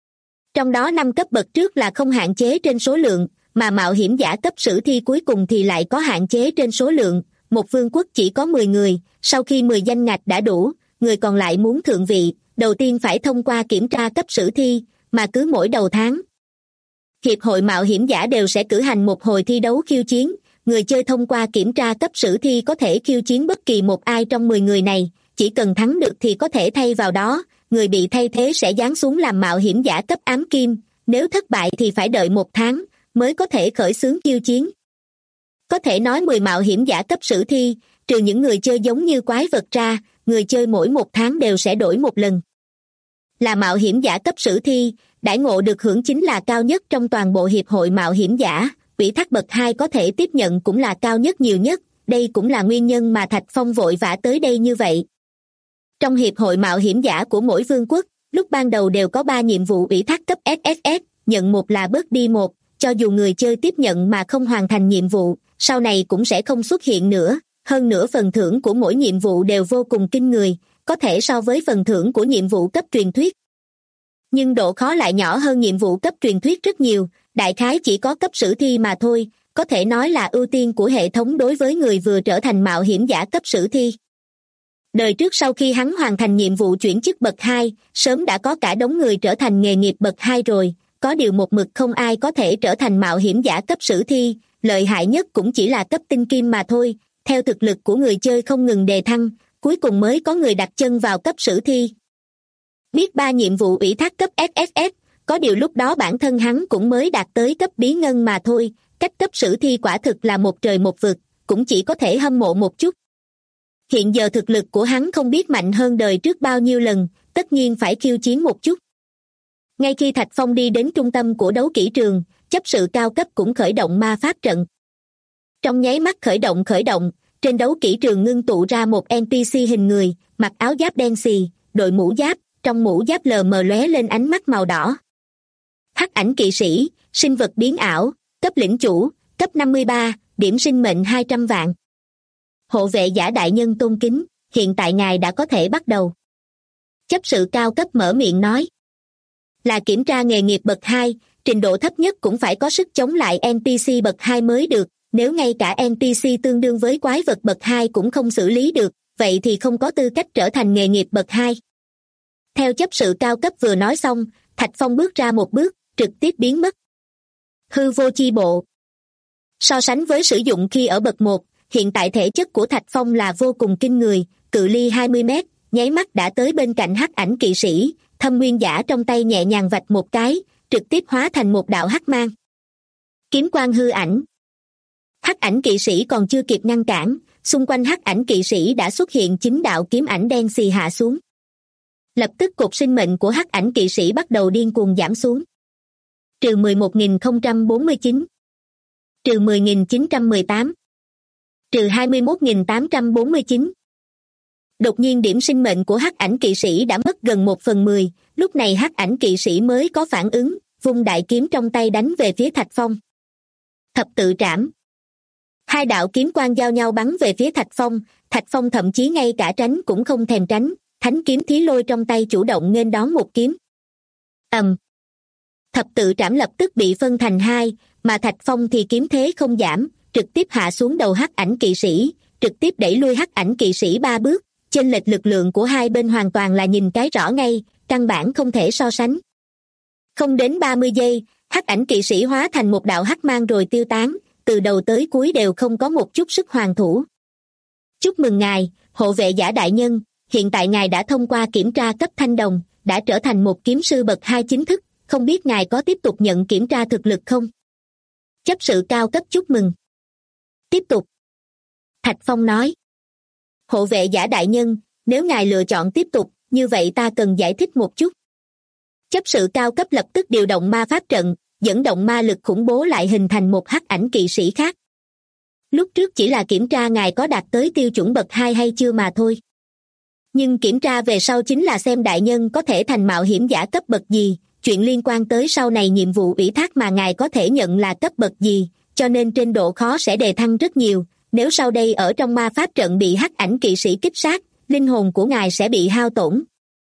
Trong đó 5 cấp bậc trước là không hạn chế trên số lượng, mà mạo hiểm giả cấp sử thi cuối cùng thì lại có hạn chế trên số lượng, một vương quốc chỉ có 10 người, sau khi 10 danh ngạch đã đủ, người còn lại muốn thượng vị, đầu tiên phải thông qua kiểm tra cấp sử thi, mà cứ mỗi đầu tháng. Hiệp hội Mạo hiểm giả đều sẽ cử hành một hồi thi đấu khiêu chiến, người chơi thông qua kiểm tra cấp sử thi có thể khiêu chiến bất kỳ một ai trong 10 người này, chỉ cần thắng được thì có thể thay vào đó, người bị thay thế sẽ giáng xuống làm mạo hiểm giả cấp ám kim, nếu thất bại thì phải đợi 1 tháng, mới có thể khởi xướng khiêu chiến. Có thể nói 10 mạo hiểm giả cấp sử thi, trừ những người chơi giống như quái vật ra, người chơi mỗi 1 tháng đều sẽ đổi một lần. Là mạo hiểm giả cấp sử thi, đãi ngộ được hưởng chính là cao nhất trong toàn bộ Hiệp hội Mạo hiểm giả, ủy thác bậc 2 có thể tiếp nhận cũng là cao nhất nhiều nhất, đây cũng là nguyên nhân mà Thạch Phong vội vã tới đây như vậy. Trong Hiệp hội Mạo hiểm giả của mỗi vương quốc, lúc ban đầu đều có 3 nhiệm vụ ủy thác cấp SSS, nhận một là bớt đi một, cho dù người chơi tiếp nhận mà không hoàn thành nhiệm vụ, sau này cũng sẽ không xuất hiện nữa, hơn nữa phần thưởng của mỗi nhiệm vụ đều vô cùng kinh người, có thể so với phần thưởng của nhiệm vụ cấp truyền thuyết. Nhưng độ khó lại nhỏ hơn nhiệm vụ cấp truyền thuyết rất nhiều, đại khái chỉ có cấp sử thi mà thôi, có thể nói là ưu tiên của hệ thống đối với người vừa trở thành mạo hiểm giả cấp sử thi. Đời trước sau khi hắn hoàn thành nhiệm vụ chuyển chức bậc 2, sớm đã có cả đống người trở thành nghề nghiệp bậc 2 rồi, có điều một mực không ai có thể trở thành mạo hiểm giả cấp sử thi, lợi hại nhất cũng chỉ là cấp tinh kim mà thôi, theo thực lực của người chơi không ngừng đề thăng, cuối cùng mới có người đặt chân vào cấp sử thi. Biết 3 nhiệm vụ ủy thác cấp SSS, có điều lúc đó bản thân hắn cũng mới đạt tới cấp bí ngân mà thôi, cách cấp sử thi quả thực là một trời một vực, cũng chỉ có thể hâm mộ một chút. Hiện giờ thực lực của hắn không biết mạnh hơn đời trước bao nhiêu lần, tất nhiên phải khiêu chiến một chút. Ngay khi Thạch Phong đi đến trung tâm của đấu kỹ trường, chấp sự cao cấp cũng khởi động ma pháp trận. Trong nháy mắt khởi động, trên đấu kỹ trường ngưng tụ ra một NPC hình người, mặc áo giáp đen xì, đội mũ giáp, trong mũ giáp lờ mờ lóe lên ánh mắt màu đỏ. Hắc ảnh kỵ sĩ, sinh vật biến ảo, cấp lĩnh chủ, cấp 53, điểm sinh mệnh 200 vạn. Hộ vệ giả đại nhân tôn kính, hiện tại ngài đã có thể bắt đầu. Chấp sự cao cấp mở miệng nói. Là kiểm tra nghề nghiệp bậc 2, trình độ thấp nhất cũng phải có sức chống lại NPC bậc 2 mới được, nếu ngay cả NPC tương đương với quái vật bậc 2 cũng không xử lý được, vậy thì không có tư cách trở thành nghề nghiệp bậc 2. Theo chấp sự cao cấp vừa nói xong, Thạch Phong bước ra một bước, trực tiếp biến mất. Hư vô chi bộ. So sánh với sử dụng khi ở bậc 1, hiện tại thể chất của Thạch Phong là vô cùng kinh người, cự ly 20 mét, nháy mắt đã tới bên cạnh hắc ảnh kỵ sĩ, thâm nguyên giả trong tay nhẹ nhàng vạch một cái, trực tiếp hóa thành một đạo hắc mang. Kiếm quang hư ảnh. Hắc ảnh kỵ sĩ còn chưa kịp ngăn cản, xung quanh hắc ảnh kỵ sĩ đã xuất hiện 9 đạo kiếm ảnh đen xì hạ xuống. Lập tức cột sinh mệnh của hắc ảnh kỵ sĩ bắt đầu điên cuồng giảm xuống. Trừ 11.049. Trừ 10.918. Trừ 21.849. Đột nhiên điểm sinh mệnh của hắc ảnh kỵ sĩ đã mất gần 1/10, lúc này hắc ảnh kỵ sĩ mới có phản ứng, vung đại kiếm trong tay đánh về phía Thạch Phong. Thập tự trảm. 2 đạo kiếm quang giao nhau bắn về phía Thạch Phong thậm chí ngay cả tránh cũng không thèm tránh, thánh kiếm thí lôi trong tay chủ động nghênh đón một kiếm. Thập tự trảm lập tức bị phân thành 2, mà Thạch Phong thì kiếm thế không giảm, trực tiếp hạ xuống đầu hắc ảnh kỵ sĩ, trực tiếp đẩy lui hắc ảnh kỵ sĩ 3 bước, chênh lệch lực lượng của hai bên hoàn toàn là nhìn cái rõ ngay, căn bản không thể so sánh. Không đến 30 giây, hắc ảnh kỵ sĩ hóa thành một đạo hắc mang rồi tiêu tán, từ đầu tới cuối đều không có một chút sức hoàn thủ. Chúc mừng ngài, hộ vệ giả đại nhân, hiện tại ngài đã thông qua kiểm tra cấp thanh đồng, đã trở thành một kiếm sư bậc 2 chính thức, không biết ngài có tiếp tục nhận kiểm tra thực lực không? Chấp sự cao cấp chúc mừng. Tiếp tục. Thạch Phong nói. Hộ vệ giả đại nhân, nếu ngài lựa chọn tiếp tục, như vậy ta cần giải thích một chút. Chấp sự cao cấp lập tức điều động ma pháp trận, dẫn động ma lực khủng bố lại hình thành một hắc ảnh kỵ sĩ khác. Lúc trước chỉ là kiểm tra ngài có đạt tới tiêu chuẩn bậc 2 hay chưa mà thôi. Nhưng kiểm tra về sau chính là xem đại nhân có thể thành mạo hiểm giả cấp bậc gì, chuyện liên quan tới sau này nhiệm vụ ủy thác mà ngài có thể nhận là cấp bậc gì, cho nên trên độ khó sẽ đề thăng rất nhiều. Nếu sau đây ở trong ma pháp trận bị hắc ảnh kỵ sĩ kích sát, linh hồn của ngài sẽ bị hao tổn.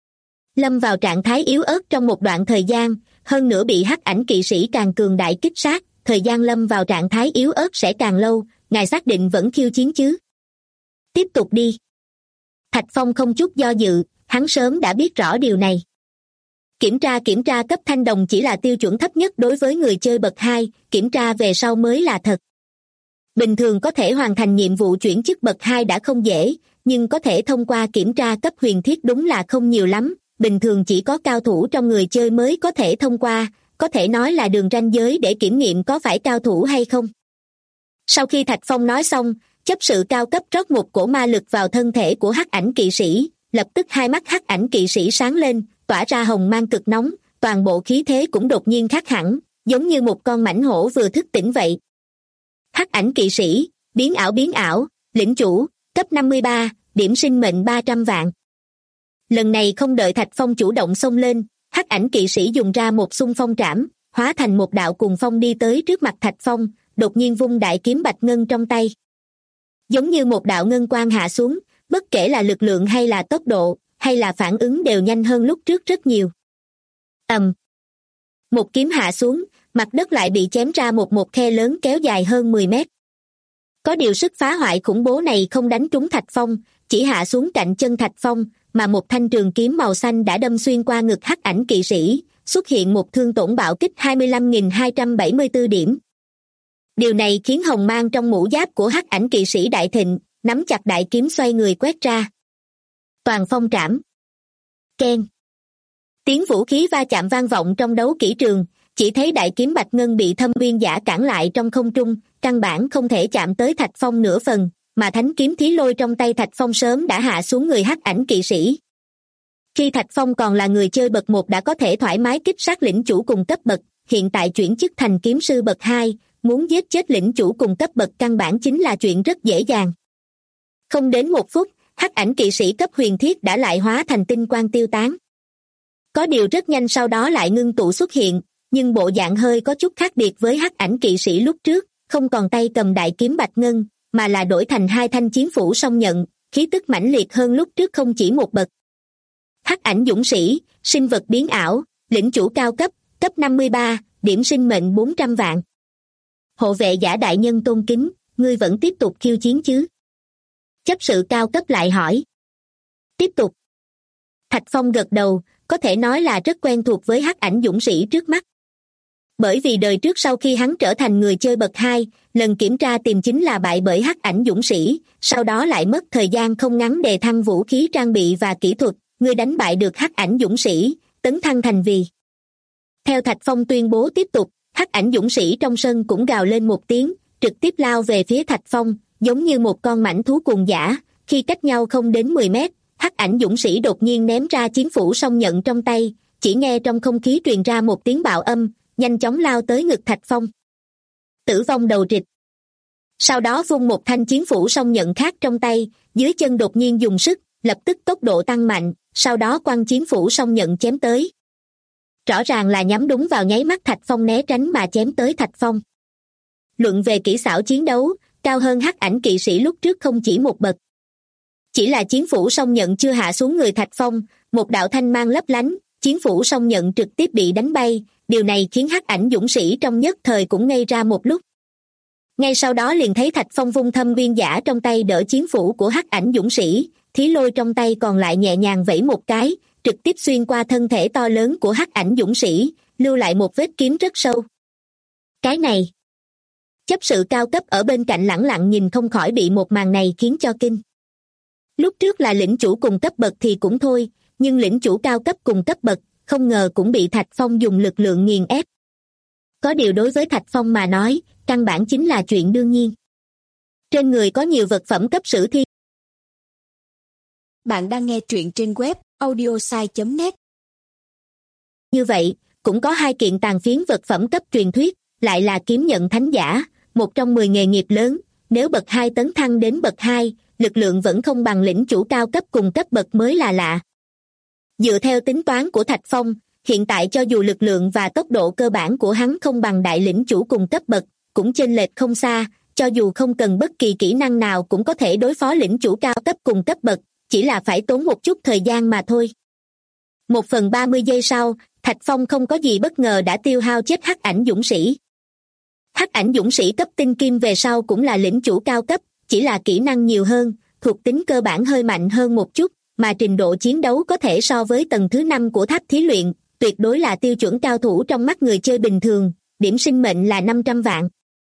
Lâm vào trạng thái yếu ớt trong một đoạn thời gian, hơn nữa bị hắc ảnh kỵ sĩ càng cường đại kích sát, thời gian lâm vào trạng thái yếu ớt sẽ càng lâu, ngài xác định vẫn khiêu chiến chứ? Tiếp tục đi. Thạch Phong không chút do dự, hắn sớm đã biết rõ điều này. Kiểm tra cấp thanh đồng chỉ là tiêu chuẩn thấp nhất đối với người chơi bậc 2, kiểm tra về sau mới là thật. Bình thường có thể hoàn thành nhiệm vụ chuyển chức bậc 2 đã không dễ, nhưng có thể thông qua kiểm tra cấp huyền thiết đúng là không nhiều lắm, bình thường chỉ có cao thủ trong người chơi mới có thể thông qua, có thể nói là đường ranh giới để kiểm nghiệm có phải cao thủ hay không. Sau khi Thạch Phong nói xong, chấp sự cao cấp rót một cổ ma lực vào thân thể của hắc ảnh kỵ sĩ, lập tức hai mắt hắc ảnh kỵ sĩ sáng lên, tỏa ra hồng mang cực nóng, toàn bộ khí thế cũng đột nhiên khác hẳn, giống như một con mãnh hổ vừa thức tỉnh vậy. Hắc ảnh kỵ sĩ, biến ảo, lĩnh chủ, cấp 53, điểm sinh mệnh 300 vạn. Lần này không đợi Thạch Phong chủ động xông lên, hắc ảnh kỵ sĩ dùng ra một xung phong trảm, hóa thành một đạo cuồng phong đi tới trước mặt Thạch Phong, đột nhiên vung đại kiếm bạch ngân trong tay. Giống như một đạo ngân quang hạ xuống, bất kể là lực lượng hay là tốc độ, hay là phản ứng đều nhanh hơn lúc trước rất nhiều. Một kiếm hạ xuống, mặt đất lại bị chém ra một khe lớn kéo dài hơn 10 mét. Có điều sức phá hoại khủng bố này không đánh trúng Thạch Phong, chỉ hạ xuống cạnh chân Thạch Phong, mà một thanh trường kiếm màu xanh đã đâm xuyên qua ngực hắc ảnh kỵ sĩ, xuất hiện một thương tổn bạo kích 25.274 điểm. Điều này khiến hồng mang trong mũ giáp của hắc ảnh kỵ sĩ đại thịnh, nắm chặt đại kiếm xoay người quét ra. Toàn phong trảm. Keng. Tiếng vũ khí va chạm vang vọng trong đấu kỹ trường, chỉ thấy đại kiếm bạch ngân bị thâm uyên giả cản lại trong không trung, căn bản không thể chạm tới Thạch Phong nửa phần, mà thánh kiếm thí lôi trong tay Thạch Phong sớm đã hạ xuống người hắc ảnh kỵ sĩ. Khi Thạch Phong còn là người chơi bậc 1 đã có thể thoải mái kích sát lĩnh chủ cùng cấp bậc, hiện tại chuyển chức thành kiếm sư bậc 2, muốn giết chết lĩnh chủ cùng cấp bậc căn bản chính là chuyện rất dễ dàng. Không đến 1 phút, hắc ảnh kỵ sĩ cấp huyền thiết đã lại hóa thành tinh quang tiêu tán. Có điều rất nhanh sau đó lại ngưng tụ xuất hiện, nhưng bộ dạng hơi có chút khác biệt với hắc ảnh kỵ sĩ lúc trước, không còn tay cầm đại kiếm bạch ngân, mà là đổi thành 2 thanh chiến phủ song nhận, khí tức mãnh liệt hơn lúc trước không chỉ một bậc. Hắc ảnh dũng sĩ, sinh vật biến ảo, lĩnh chủ cao cấp, cấp 53, điểm sinh mệnh 400 vạn. Hộ vệ giả đại nhân tôn kính, ngươi vẫn tiếp tục khiêu chiến chứ? Chấp sự cao cấp lại hỏi. Tiếp tục. Thạch Phong gật đầu, có thể nói là rất quen thuộc với hắc ảnh dũng sĩ trước mắt. Bởi vì đời trước sau khi hắn trở thành người chơi bậc 2, lần kiểm tra tìm chính là bại bởi hắc ảnh dũng sĩ, sau đó lại mất thời gian không ngắn đề thăng vũ khí trang bị và kỹ thuật, người đánh bại được hắc ảnh dũng sĩ, tấn thăng thành vì. Theo Thạch Phong tuyên bố tiếp tục, hắc ảnh dũng sĩ trong sân cũng gào lên một tiếng, trực tiếp lao về phía Thạch Phong, giống như một con mãnh thú cuồng dã. Khi cách nhau không đến 10 mét, hắc ảnh dũng sĩ đột nhiên ném ra chiến phủ song nhận trong tay, chỉ nghe trong không khí truyền ra một tiếng bạo âm, nhanh chóng lao tới ngực Thạch Phong. Tử vong đầu rịch. Sau đó vung một thanh chiến phủ song nhận khác trong tay, dưới chân đột nhiên dùng sức, lập tức tốc độ tăng mạnh, sau đó quăng chiến phủ song nhận chém tới. Rõ ràng là nhắm đúng vào nháy mắt Thạch Phong né tránh mà chém tới Thạch Phong. Luận về kỹ xảo chiến đấu, cao hơn hắc ảnh kỵ sĩ lúc trước không chỉ một bậc. Chỉ là chiến phủ song nhận chưa hạ xuống người Thạch Phong, một đạo thanh mang lấp lánh, chiến phủ song nhận trực tiếp bị đánh bay, điều này khiến hắc ảnh dũng sĩ trong nhất thời cũng ngây ra một lúc. Ngay sau đó liền thấy Thạch Phong vung thâm uyên giả trong tay đỡ chiến phủ của hắc ảnh dũng sĩ, thí lôi trong tay còn lại nhẹ nhàng vẫy một cái, trực tiếp xuyên qua thân thể to lớn của hắc ảnh dũng sĩ, lưu lại một vết kiếm rất sâu. Cái này, chấp sự cao cấp ở bên cạnh lẳng lặng nhìn không khỏi bị một màn này khiến cho kinh. Lúc trước là lĩnh chủ cùng cấp bậc thì cũng thôi, nhưng lĩnh chủ cao cấp cùng cấp bậc, không ngờ cũng bị Thạch Phong dùng lực lượng nghiền ép. Có điều đối với Thạch Phong mà nói, căn bản chính là chuyện đương nhiên. Trên người có nhiều vật phẩm cấp sử thi. Bạn đang nghe truyện trên web audiosai.net. Như vậy, cũng có 2 kiện tàn phiến vật phẩm cấp truyền thuyết, lại là kiếm nhận thánh giả, một trong 10 nghề nghiệp lớn, nếu bậc 2 tấn thăng đến bậc 2, lực lượng vẫn không bằng lĩnh chủ cao cấp cùng cấp bậc mới là lạ. Dựa theo tính toán của Thạch Phong, hiện tại cho dù lực lượng và tốc độ cơ bản của hắn không bằng đại lĩnh chủ cùng cấp bậc, cũng chênh lệch không xa, cho dù không cần bất kỳ kỹ năng nào cũng có thể đối phó lĩnh chủ cao cấp cùng cấp bậc, chỉ là phải tốn một chút thời gian mà thôi. 1/30 giây sau, Thạch Phong không có gì bất ngờ đã tiêu hao chết hắc ảnh dũng sĩ. Hắc ảnh dũng sĩ cấp tinh kim về sau cũng là lĩnh chủ cao cấp, chỉ là kỹ năng nhiều hơn, thuộc tính cơ bản hơi mạnh hơn một chút, mà trình độ chiến đấu có thể so với tầng thứ 5 của tháp thí luyện, tuyệt đối là tiêu chuẩn cao thủ trong mắt người chơi bình thường, điểm sinh mệnh là 500 vạn.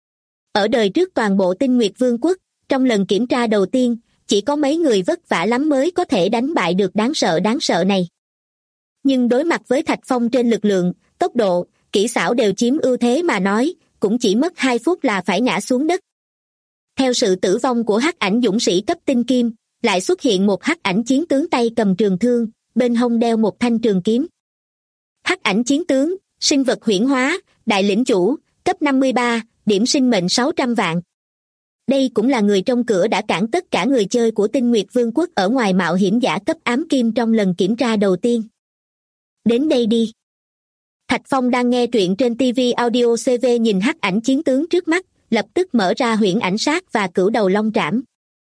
Ở đời trước toàn bộ Tinh Nguyệt Vương quốc, trong lần kiểm tra đầu tiên, chỉ có mấy người vất vả lắm mới có thể đánh bại được đáng sợ này. Nhưng đối mặt với Thạch Phong trên lực lượng, tốc độ, kỹ xảo đều chiếm ưu thế mà nói, cũng chỉ mất 2 phút là phải ngã xuống đất. Theo sự tử vong của hắc ảnh dũng sĩ cấp tinh kim, lại xuất hiện một hắc ảnh chiến tướng tay cầm trường thương, bên hông đeo một thanh trường kiếm. Hắc ảnh chiến tướng, sinh vật huyễn hóa, đại lĩnh chủ, cấp 53, điểm sinh mệnh 600 vạn. Đây cũng là người trong cửa đã cản tất cả người chơi của Tinh Nguyệt Vương quốc ở ngoài mạo hiểm giả cấp ám kim trong lần kiểm tra đầu tiên. Đến đây đi. Thạch Phong đang nghe truyện trên TV Audio CV nhìn hắc ảnh chiến tướng trước mắt, lập tức mở ra huyễn ảnh sát và cửu đầu long trảm.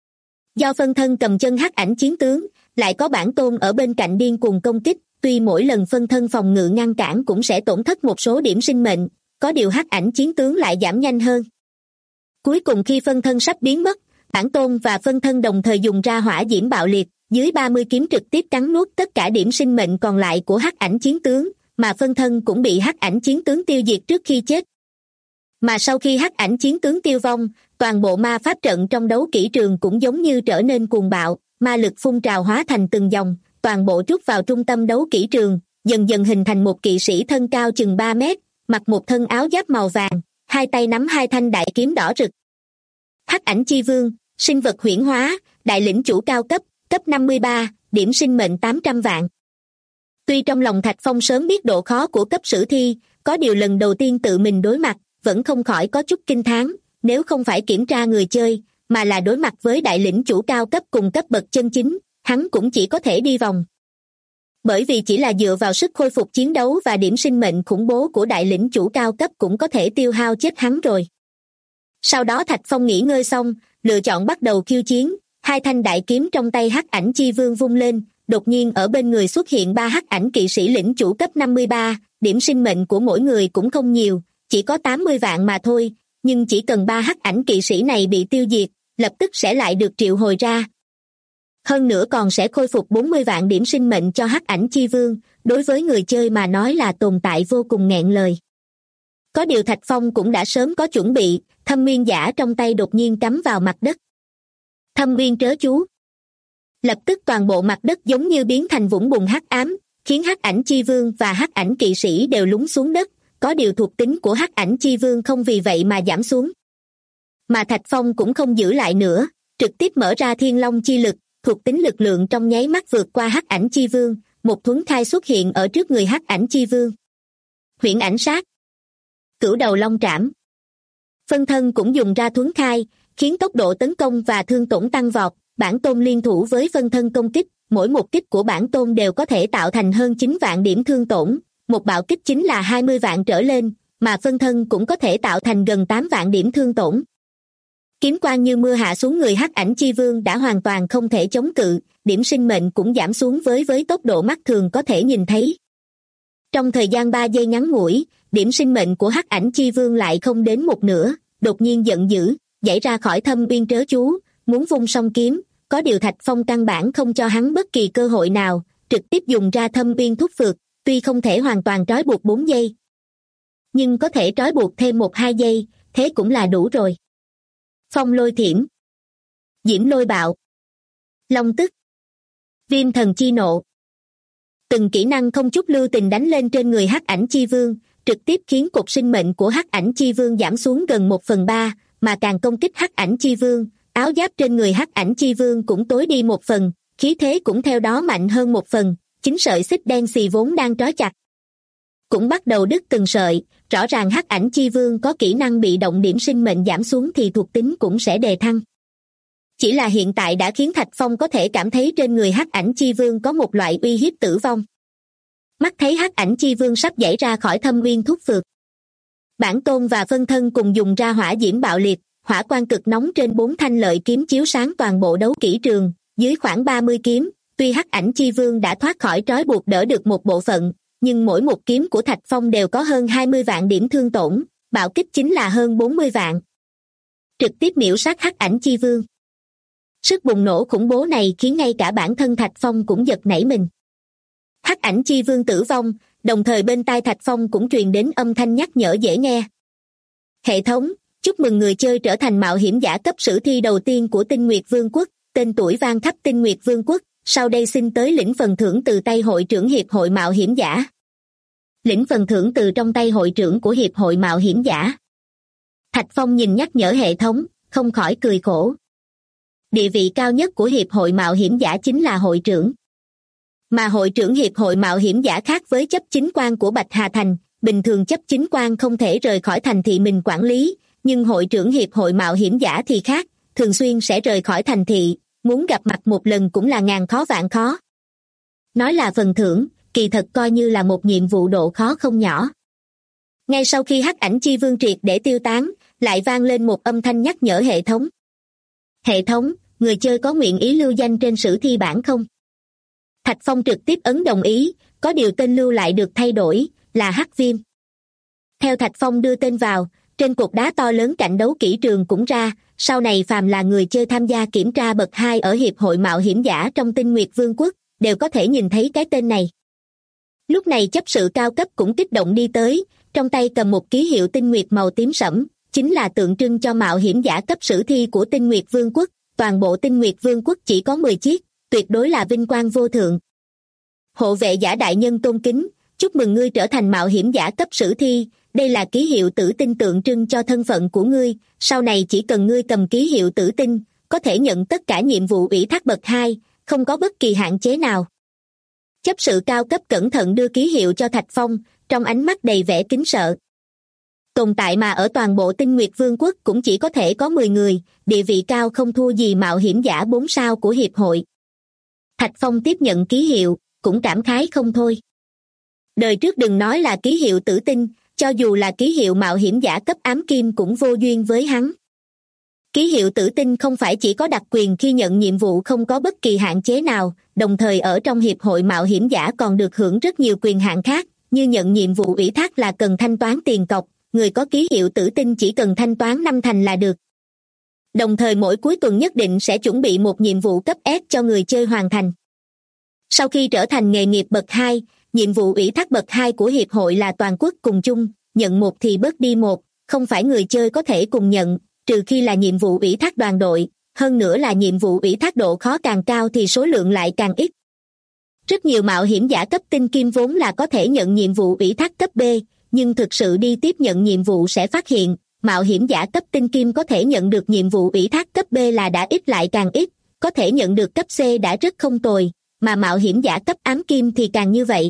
Do phân thân cầm chân hắc ảnh chiến tướng, lại có bản tôn ở bên cạnh điên cuồng công kích, tuy mỗi lần phân thân phòng ngự ngăn cản cũng sẽ tổn thất một số điểm sinh mệnh, có điều hắc ảnh chiến tướng lại giảm nhanh hơn. Cuối cùng khi phân thân sắp biến mất, bản tôn và phân thân đồng thời dùng ra hỏa diễm bạo liệt, dưới 30 kiếm trực tiếp cắn nuốt tất cả điểm sinh mệnh còn lại của hắc ảnh chiến tướng, mà phân thân cũng bị hắc ảnh chiến tướng tiêu diệt trước khi chết. Mà sau khi hắc ảnh chiến tướng tiêu vong, toàn bộ ma pháp trận trong đấu kỹ trường cũng giống như trở nên cuồng bạo, ma lực phun trào hóa thành từng dòng, toàn bộ trút vào trung tâm đấu kỹ trường, dần dần hình thành một kỵ sĩ thân cao chừng 3 mét, mặc một thân áo giáp màu vàng, hai tay nắm 2 thanh đại kiếm đỏ rực. Hắc ảnh chi vương, sinh vật huyễn hóa, đại lĩnh chủ cao cấp, cấp 53, điểm sinh mệnh 800 vạn. Tuy trong lòng Thạch Phong sớm biết độ khó của cấp sử thi, có điều lần đầu tiên tự mình đối mặt, vẫn không khỏi có chút kinh thán, nếu không phải kiểm tra người chơi, mà là đối mặt với đại lĩnh chủ cao cấp cùng cấp bậc chân chính, hắn cũng chỉ có thể đi vòng. Bởi vì chỉ là dựa vào sức khôi phục chiến đấu và điểm sinh mệnh khủng bố của đại lĩnh chủ cao cấp cũng có thể tiêu hao chết hắn rồi. Sau đó Thạch Phong nghỉ ngơi xong, lựa chọn bắt đầu khiêu chiến, 2 thanh đại kiếm trong tay hắc ảnh chi vương vung lên, đột nhiên ở bên người xuất hiện 3 hắc ảnh kỵ sĩ lĩnh chủ cấp 53, điểm sinh mệnh của mỗi người cũng không nhiều, chỉ có 80 vạn mà thôi, nhưng chỉ cần 3 hắc ảnh kỵ sĩ này bị tiêu diệt, lập tức sẽ lại được triệu hồi ra. Hơn nữa còn sẽ khôi phục 40 vạn điểm sinh mệnh cho hắc ảnh chi vương, đối với người chơi mà nói là tồn tại vô cùng nghẹn lời. Có điều Thạch Phong cũng đã sớm có chuẩn bị, thâm nguyên giả trong tay đột nhiên cắm vào mặt đất. Thâm nguyên trớ chú. Lập tức toàn bộ mặt đất giống như biến thành vũng bùn hắc ám, khiến hắc ảnh chi vương và hắc ảnh kỵ sĩ đều lún xuống đất, có điều thuộc tính của hắc ảnh chi vương không vì vậy mà giảm xuống. Mà Thạch Phong cũng không giữ lại nữa, trực tiếp mở ra thiên long chi lực, thuộc tính lực lượng trong nháy mắt vượt qua hắc ảnh chi vương, một thuấn khai xuất hiện ở trước người hắc ảnh chi vương. Huyễn ảnh sát. Cửu đầu long trảm. Phân thân cũng dùng ra thuấn khai, khiến tốc độ tấn công và thương tổn tăng vọt. Bản tôn liên thủ với phân thân công kích, mỗi một kích của bản tôn đều có thể tạo thành hơn 9 vạn điểm thương tổn, một bạo kích chính là 20 vạn trở lên, mà phân thân cũng có thể tạo thành gần 8 vạn điểm thương tổn. Kiếm quang như mưa hạ xuống người hắc ảnh chi vương đã hoàn toàn không thể chống cự, điểm sinh mệnh cũng giảm xuống với tốc độ mắt thường có thể nhìn thấy. Trong thời gian 3 giây ngắn ngủi, điểm sinh mệnh của hắc ảnh chi vương lại không đến một nửa, đột nhiên giận dữ, giãy ra khỏi thâm uyên trớ chú, muốn vung song kiếm, có điều Thạch Phong căn bản không cho hắn bất kỳ cơ hội nào, trực tiếp dùng ra thâm uyên thúc phược, tuy không thể hoàn toàn trói buộc 4 giây, nhưng có thể trói buộc thêm 1-2 giây, thế cũng là đủ rồi. Phong lôi thiểm, diễm lôi bạo, long tức, viêm thần chi nộ. Từng kỹ năng không chút lưu tình đánh lên trên người hắc ảnh chi vương, trực tiếp khiến cột sinh mệnh của hắc ảnh chi vương giảm xuống gần 1/3, mà càng công kích hắc ảnh chi vương, áo giáp trên người hắc ảnh chi vương cũng tối đi 1 phần, khí thế cũng theo đó mạnh hơn 1 phần, chính sợi xích đen xì vốn đang trói chặt cũng bắt đầu đứt từng sợi. Rõ ràng hắc ảnh chi vương có kỹ năng bị động điểm sinh mệnh giảm xuống thì thuộc tính cũng sẽ đề thăng. Chỉ là hiện tại đã khiến Thạch Phong có thể cảm thấy trên người hắc ảnh chi vương có một loại uy hiếp tử vong. Mắt thấy hắc ảnh chi vương sắp giãy ra khỏi thâm uyên thúc phược, bản tôn và phân thân cùng dùng ra hỏa diễm bạo liệt, hỏa quang cực nóng trên 4 thanh lợi kiếm chiếu sáng toàn bộ đấu kỹ trường, dưới khoảng 30 kiếm, tuy hắc ảnh chi vương đã thoát khỏi trói buộc đỡ được một bộ phận, nhưng mỗi một kiếm của Thạch Phong đều có hơn 20 vạn điểm thương tổn, bạo kích chính là hơn 40 vạn. Trực tiếp miểu sát hắc ảnh chi vương. Sức bùng nổ khủng bố này khiến ngay cả bản thân Thạch Phong cũng giật nảy mình. Hắc ảnh chi vương tử vong, đồng thời bên tai Thạch Phong cũng truyền đến âm thanh nhắc nhở dễ nghe. Hệ thống, chúc mừng người chơi trở thành mạo hiểm giả cấp sử thi đầu tiên của Tinh Nguyệt Vương quốc, tên tuổi vang khắp Tinh Nguyệt Vương quốc, sau đây xin tới lĩnh phần thưởng từ tay hội trưởng Hiệp hội Mạo hiểm giả. Lĩnh phần thưởng từ trong tay hội trưởng của Hiệp hội Mạo hiểm giả. Thạch Phong nhìn nhắc nhở hệ thống, không khỏi cười khổ. Địa vị cao nhất của Hiệp hội Mạo hiểm giả chính là hội trưởng. Mà hội trưởng Hiệp hội Mạo hiểm giả khác với chấp chính quan của Bạch Hà Thành, bình thường chấp chính quan không thể rời khỏi thành thị mình quản lý, nhưng hội trưởng Hiệp hội Mạo hiểm giả thì khác, thường xuyên sẽ rời khỏi thành thị, muốn gặp mặt một lần cũng là ngàn khó vạn khó. Nói là phần thưởng, kỳ thật coi như là một nhiệm vụ độ khó không nhỏ. Ngay sau khi hắc ảnh chi vương triệt để tiêu tán, lại vang lên một âm thanh nhắc nhở hệ thống. Hệ thống, người chơi có nguyện ý lưu danh trên sử thi bảng không? Thạch Phong trực tiếp ấn đồng ý, có điều tên lưu lại được thay đổi, là Hắc Viêm. Theo Thạch Phong đưa tên vào, trên cột đá to lớn cạnh đấu kỹ trường cũng ra, sau này phàm là người chơi tham gia kiểm tra bậc 2 ở Hiệp hội Mạo hiểm giả trong Tinh Nguyệt Vương quốc, đều có thể nhìn thấy cái tên này. Lúc này chấp sự cao cấp cũng kích động đi tới, trong tay cầm một ký hiệu tinh nguyệt màu tím sẫm, chính là tượng trưng cho mạo hiểm giả cấp sử thi của Tinh Nguyệt Vương quốc, toàn bộ Tinh Nguyệt Vương quốc chỉ có 10 chiếc, tuyệt đối là vinh quang vô thượng. Hộ vệ giả đại nhân tôn kính, chúc mừng ngươi trở thành mạo hiểm giả cấp sử thi, đây là ký hiệu tử tinh tượng trưng cho thân phận của ngươi, sau này chỉ cần ngươi cầm ký hiệu tử tinh, có thể nhận tất cả nhiệm vụ ủy thác bậc 2, không có bất kỳ hạn chế nào. Chấp sự cao cấp cẩn thận đưa ký hiệu cho Thạch Phong, trong ánh mắt đầy vẻ kính sợ. Tồn tại mà ở toàn bộ Tinh Nguyệt Vương quốc cũng chỉ có thể có 10 người, địa vị cao không thua gì mạo hiểm giả 4 sao của hiệp hội. Thạch Phong tiếp nhận ký hiệu, cũng cảm khái không thôi. Đời trước đừng nói là ký hiệu tử tinh, cho dù là ký hiệu mạo hiểm giả cấp ám kim cũng vô duyên với hắn. Ký hiệu tử tinh không phải chỉ có đặc quyền khi nhận nhiệm vụ không có bất kỳ hạn chế nào, đồng thời ở trong hiệp hội mạo hiểm giả còn được hưởng rất nhiều quyền hạn khác, như nhận nhiệm vụ ủy thác là cần thanh toán tiền cọc, người có ký hiệu tử tinh chỉ cần thanh toán 5 thành là được. Đồng thời mỗi cuối tuần nhất định sẽ chuẩn bị một nhiệm vụ cấp S cho người chơi hoàn thành. Sau khi trở thành nghề nghiệp bậc 2, nhiệm vụ ủy thác bậc 2 của hiệp hội là toàn quốc cùng chung, nhận một thì bớt đi một, không phải người chơi có thể cùng nhận, trừ khi là nhiệm vụ ủy thác đoàn đội, hơn nữa là nhiệm vụ ủy thác độ khó càng cao thì số lượng lại càng ít. Rất nhiều mạo hiểm giả cấp tinh kim vốn là có thể nhận nhiệm vụ ủy thác cấp B, nhưng thực sự đi tiếp nhận nhiệm vụ sẽ phát hiện, mạo hiểm giả cấp tinh kim có thể nhận được nhiệm vụ ủy thác cấp B là đã ít lại càng ít, có thể nhận được cấp C đã rất không tồi, mà mạo hiểm giả cấp ám kim thì càng như vậy.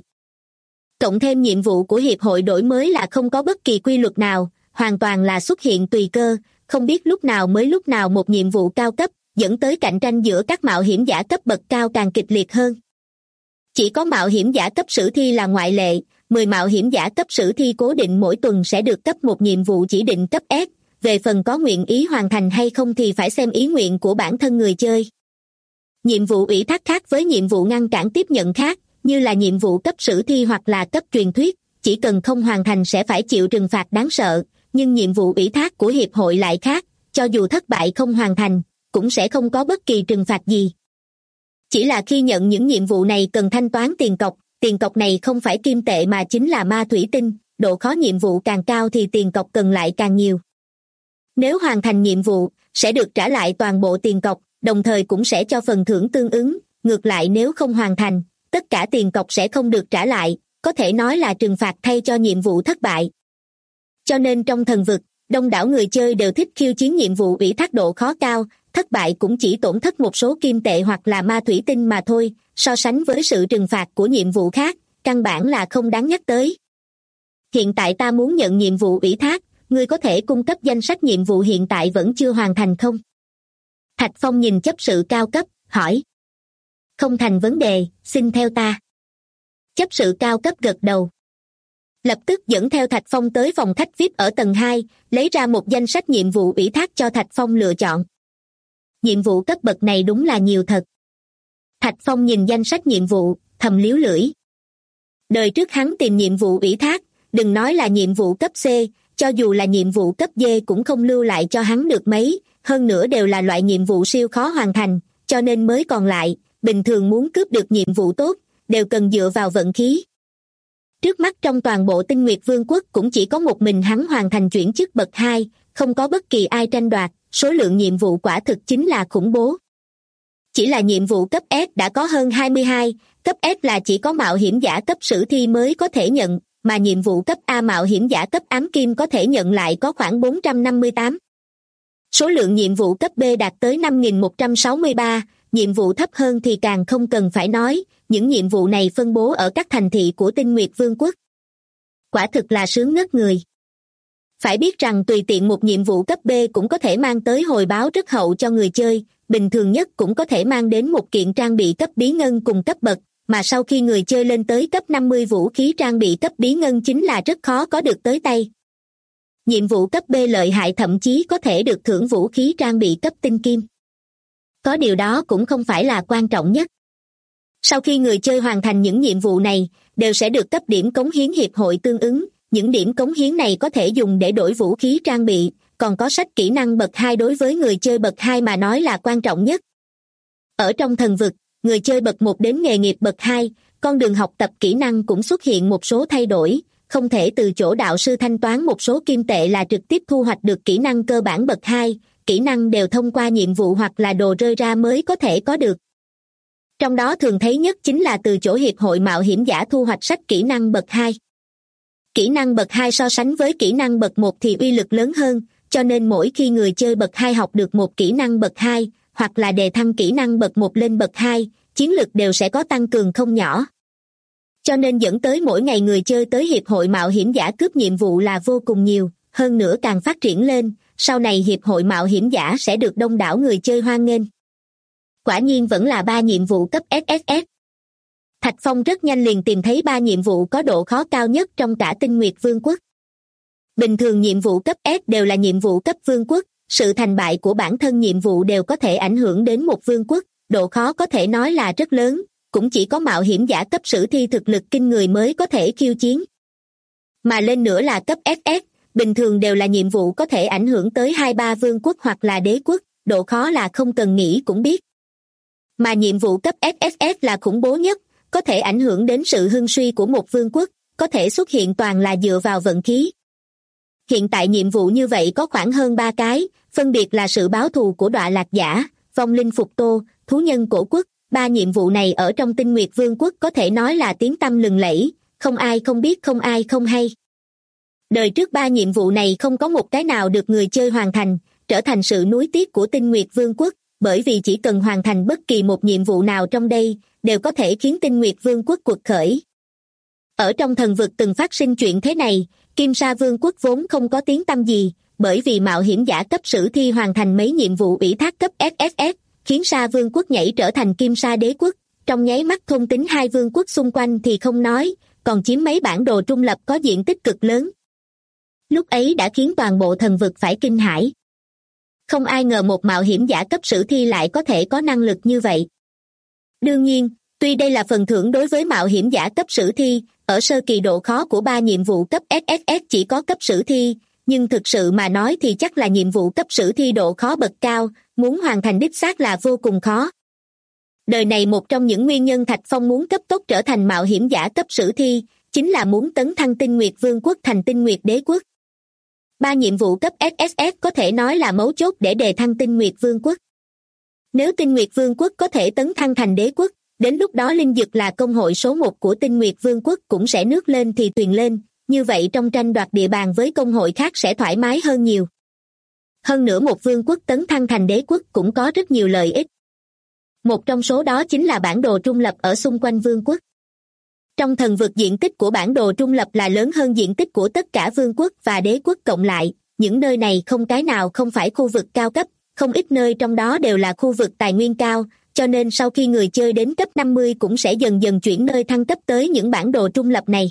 Cộng thêm nhiệm vụ của hiệp hội đổi mới là không có bất kỳ quy luật nào, hoàn toàn là xuất hiện tùy cơ, không biết lúc nào một nhiệm vụ cao cấp, dẫn tới cạnh tranh giữa các mạo hiểm giả cấp bậc cao càng kịch liệt hơn. Chỉ có mạo hiểm giả cấp sử thi là ngoại lệ, 10 mạo hiểm giả cấp sử thi cố định mỗi tuần sẽ được cấp một nhiệm vụ chỉ định cấp S, về phần có nguyện ý hoàn thành hay không thì phải xem ý nguyện của bản thân người chơi. Nhiệm vụ ủy thác khác với nhiệm vụ ngăn cản tiếp nhận khác, như là nhiệm vụ cấp sử thi hoặc là cấp truyền thuyết, chỉ cần không hoàn thành sẽ phải chịu trừng phạt đáng sợ, nhưng nhiệm vụ ủy thác của hiệp hội lại khác, cho dù thất bại không hoàn thành, cũng sẽ không có bất kỳ trừng phạt gì. Chỉ là khi nhận những nhiệm vụ này cần thanh toán tiền cọc này không phải kim tệ mà chính là ma thủy tinh, độ khó nhiệm vụ càng cao thì tiền cọc cần lại càng nhiều. Nếu hoàn thành nhiệm vụ, sẽ được trả lại toàn bộ tiền cọc, đồng thời cũng sẽ cho phần thưởng tương ứng, ngược lại nếu không hoàn thành, tất cả tiền cọc sẽ không được trả lại, có thể nói là trừng phạt thay cho nhiệm vụ thất bại. Cho nên trong thần vực, đông đảo người chơi đều thích khiêu chiến nhiệm vụ ủy thác độ khó cao, thất bại cũng chỉ tổn thất một số kim tệ hoặc là ma thủy tinh mà thôi, so sánh với sự trừng phạt của nhiệm vụ khác, căn bản là không đáng nhắc tới. Hiện tại ta muốn nhận nhiệm vụ ủy thác, ngươi có thể cung cấp danh sách nhiệm vụ hiện tại vẫn chưa hoàn thành không? Thạch Phong nhìn chấp sự cao cấp, hỏi. Không thành vấn đề, xin theo ta. Chấp sự cao cấp gật đầu. Lập tức dẫn theo Thạch Phong tới phòng khách VIP ở tầng 2, lấy ra một danh sách nhiệm vụ ủy thác cho Thạch Phong lựa chọn. Nhiệm vụ cấp bậc này đúng là nhiều thật. Thạch Phong nhìn danh sách nhiệm vụ, thầm liếu lưỡi. Đời trước hắn tìm nhiệm vụ ủy thác, đừng nói là nhiệm vụ cấp C, cho dù là nhiệm vụ cấp D cũng không lưu lại cho hắn được mấy, hơn nữa đều là loại nhiệm vụ siêu khó hoàn thành, cho nên mới còn lại, bình thường muốn cướp được nhiệm vụ tốt, đều cần dựa vào vận khí. Trước mắt trong toàn bộ Tinh Nguyệt Vương quốc cũng chỉ có một mình hắn hoàn thành chuyển chức bậc 2, không có bất kỳ ai tranh đoạt, số lượng nhiệm vụ quả thực chính là khủng bố. Chỉ là nhiệm vụ cấp S đã có hơn 22, cấp S là chỉ có mạo hiểm giả cấp sử thi mới có thể nhận, mà nhiệm vụ cấp A mạo hiểm giả cấp ám kim có thể nhận lại có khoảng 458. Số lượng nhiệm vụ cấp B đạt tới 5.163, nhiệm vụ thấp hơn thì càng không cần phải nói, những nhiệm vụ này phân bố ở các thành thị của Tinh Nguyệt Vương quốc. Quả thực là sướng ngất người. Phải biết rằng tùy tiện một nhiệm vụ cấp B cũng có thể mang tới hồi báo rất hậu cho người chơi, bình thường nhất cũng có thể mang đến một kiện trang bị cấp bí ngân cùng cấp bậc, mà sau khi người chơi lên tới cấp 50 vũ khí trang bị cấp bí ngân chính là rất khó có được tới tay. Nhiệm vụ cấp B lợi hại thậm chí có thể được thưởng vũ khí trang bị cấp tinh kim. Có điều đó cũng không phải là quan trọng nhất. Sau khi người chơi hoàn thành những nhiệm vụ này, đều sẽ được cấp điểm cống hiến hiệp hội tương ứng, những điểm cống hiến này có thể dùng để đổi vũ khí trang bị, còn có sách kỹ năng bậc 2 đối với người chơi bậc 2 mà nói là quan trọng nhất. Ở trong thần vực, người chơi bậc 1 đến nghề nghiệp bậc 2, con đường học tập kỹ năng cũng xuất hiện một số thay đổi, không thể từ chỗ đạo sư thanh toán một số kim tệ là trực tiếp thu hoạch được kỹ năng cơ bản bậc 2, kỹ năng đều thông qua nhiệm vụ hoặc là đồ rơi ra mới có thể có được. Trong đó thường thấy nhất chính là từ chỗ hiệp hội mạo hiểm giả thu hoạch sách kỹ năng bậc 2. Kỹ năng bậc 2 so sánh với kỹ năng bậc 1 thì uy lực lớn hơn, cho nên mỗi khi người chơi bậc 2 học được một kỹ năng bậc 2, hoặc là đề thăng kỹ năng bậc 1 lên bậc 2, chiến lực đều sẽ có tăng cường không nhỏ. Cho nên dẫn tới mỗi ngày người chơi tới hiệp hội mạo hiểm giả cướp nhiệm vụ là vô cùng nhiều, hơn nữa càng phát triển lên, sau này hiệp hội mạo hiểm giả sẽ được đông đảo người chơi hoan nghênh. Quả nhiên vẫn là 3 nhiệm vụ cấp SSS. Thạch Phong rất nhanh liền tìm thấy 3 nhiệm vụ có độ khó cao nhất trong cả Tinh Nguyệt Vương quốc. Bình thường nhiệm vụ cấp S đều là nhiệm vụ cấp vương quốc, sự thành bại của bản thân nhiệm vụ đều có thể ảnh hưởng đến một vương quốc, độ khó có thể nói là rất lớn, cũng chỉ có mạo hiểm giả cấp sử thi thực lực kinh người mới có thể khiêu chiến. Mà lên nữa là cấp SS, bình thường đều là nhiệm vụ có thể ảnh hưởng tới 2-3 vương quốc hoặc là đế quốc, độ khó là không cần nghĩ cũng biết. Mà nhiệm vụ cấp SSS là khủng bố nhất, có thể ảnh hưởng đến sự hưng suy của một vương quốc, có thể xuất hiện toàn là dựa vào vận khí. Hiện tại nhiệm vụ như vậy có khoảng hơn 3 cái, phân biệt là sự báo thù của Đọa Lạc Giả, Vong Linh Phục Tô, Thú Nhân Cổ Quốc. 3 nhiệm vụ này ở trong Tinh Nguyệt Vương quốc có thể nói là tiếng tăm lừng lẫy, không ai không biết không ai không hay. Đời trước 3 nhiệm vụ này không có một cái nào được người chơi hoàn thành, trở thành sự nuối tiếc của Tinh Nguyệt Vương quốc, bởi vì chỉ cần hoàn thành bất kỳ một nhiệm vụ nào trong đây, đều có thể khiến Tinh Nguyệt Vương quốc quật khởi. Ở trong thần vực từng phát sinh chuyện thế này, Kim Sa Vương quốc vốn không có tiếng tăm gì, bởi vì mạo hiểm giả cấp sử thi hoàn thành mấy nhiệm vụ ủy thác cấp SSS, khiến Sa Vương quốc nhảy trở thành Kim Sa đế quốc, trong nháy mắt thôn tính 2 vương quốc xung quanh thì không nói, còn chiếm mấy bản đồ trung lập có diện tích cực lớn. Lúc ấy đã khiến toàn bộ thần vực phải kinh hãi. Không ai ngờ một mạo hiểm giả cấp sử thi lại có thể có năng lực như vậy. Đương nhiên, tuy đây là phần thưởng đối với mạo hiểm giả cấp sử thi, ở sơ kỳ độ khó của 3 nhiệm vụ cấp SSS chỉ có cấp sử thi, nhưng thực sự mà nói thì chắc là nhiệm vụ cấp sử thi độ khó bậc cao, muốn hoàn thành đích xác là vô cùng khó. Đời này một trong những nguyên nhân Thạch Phong muốn cấp tốc trở thành mạo hiểm giả cấp sử thi, chính là muốn tấn thăng Tinh Nguyệt Vương quốc thành Tinh Nguyệt đế quốc. 3 nhiệm vụ cấp SSS có thể nói là mấu chốt để đề thăng Tinh Nguyệt Vương quốc. Nếu Tinh Nguyệt Vương quốc có thể tấn thăng thành đế quốc, đến lúc đó linh dực là công hội số 1 của Tinh Nguyệt Vương quốc cũng sẽ nước lên thì thuyền lên, như vậy trong tranh đoạt địa bàn với công hội khác sẽ thoải mái hơn nhiều. Hơn nữa một vương quốc tấn thăng thành đế quốc cũng có rất nhiều lợi ích. Một trong số đó chính là bản đồ trung lập ở xung quanh vương quốc. Trong thần vực diện tích của bản đồ trung lập là lớn hơn diện tích của tất cả vương quốc và đế quốc cộng lại, những nơi này không cái nào không phải khu vực cao cấp, không ít nơi trong đó đều là khu vực tài nguyên cao, cho nên sau khi người chơi đến cấp 50 cũng sẽ dần dần chuyển nơi thăng cấp tới những bản đồ trung lập này.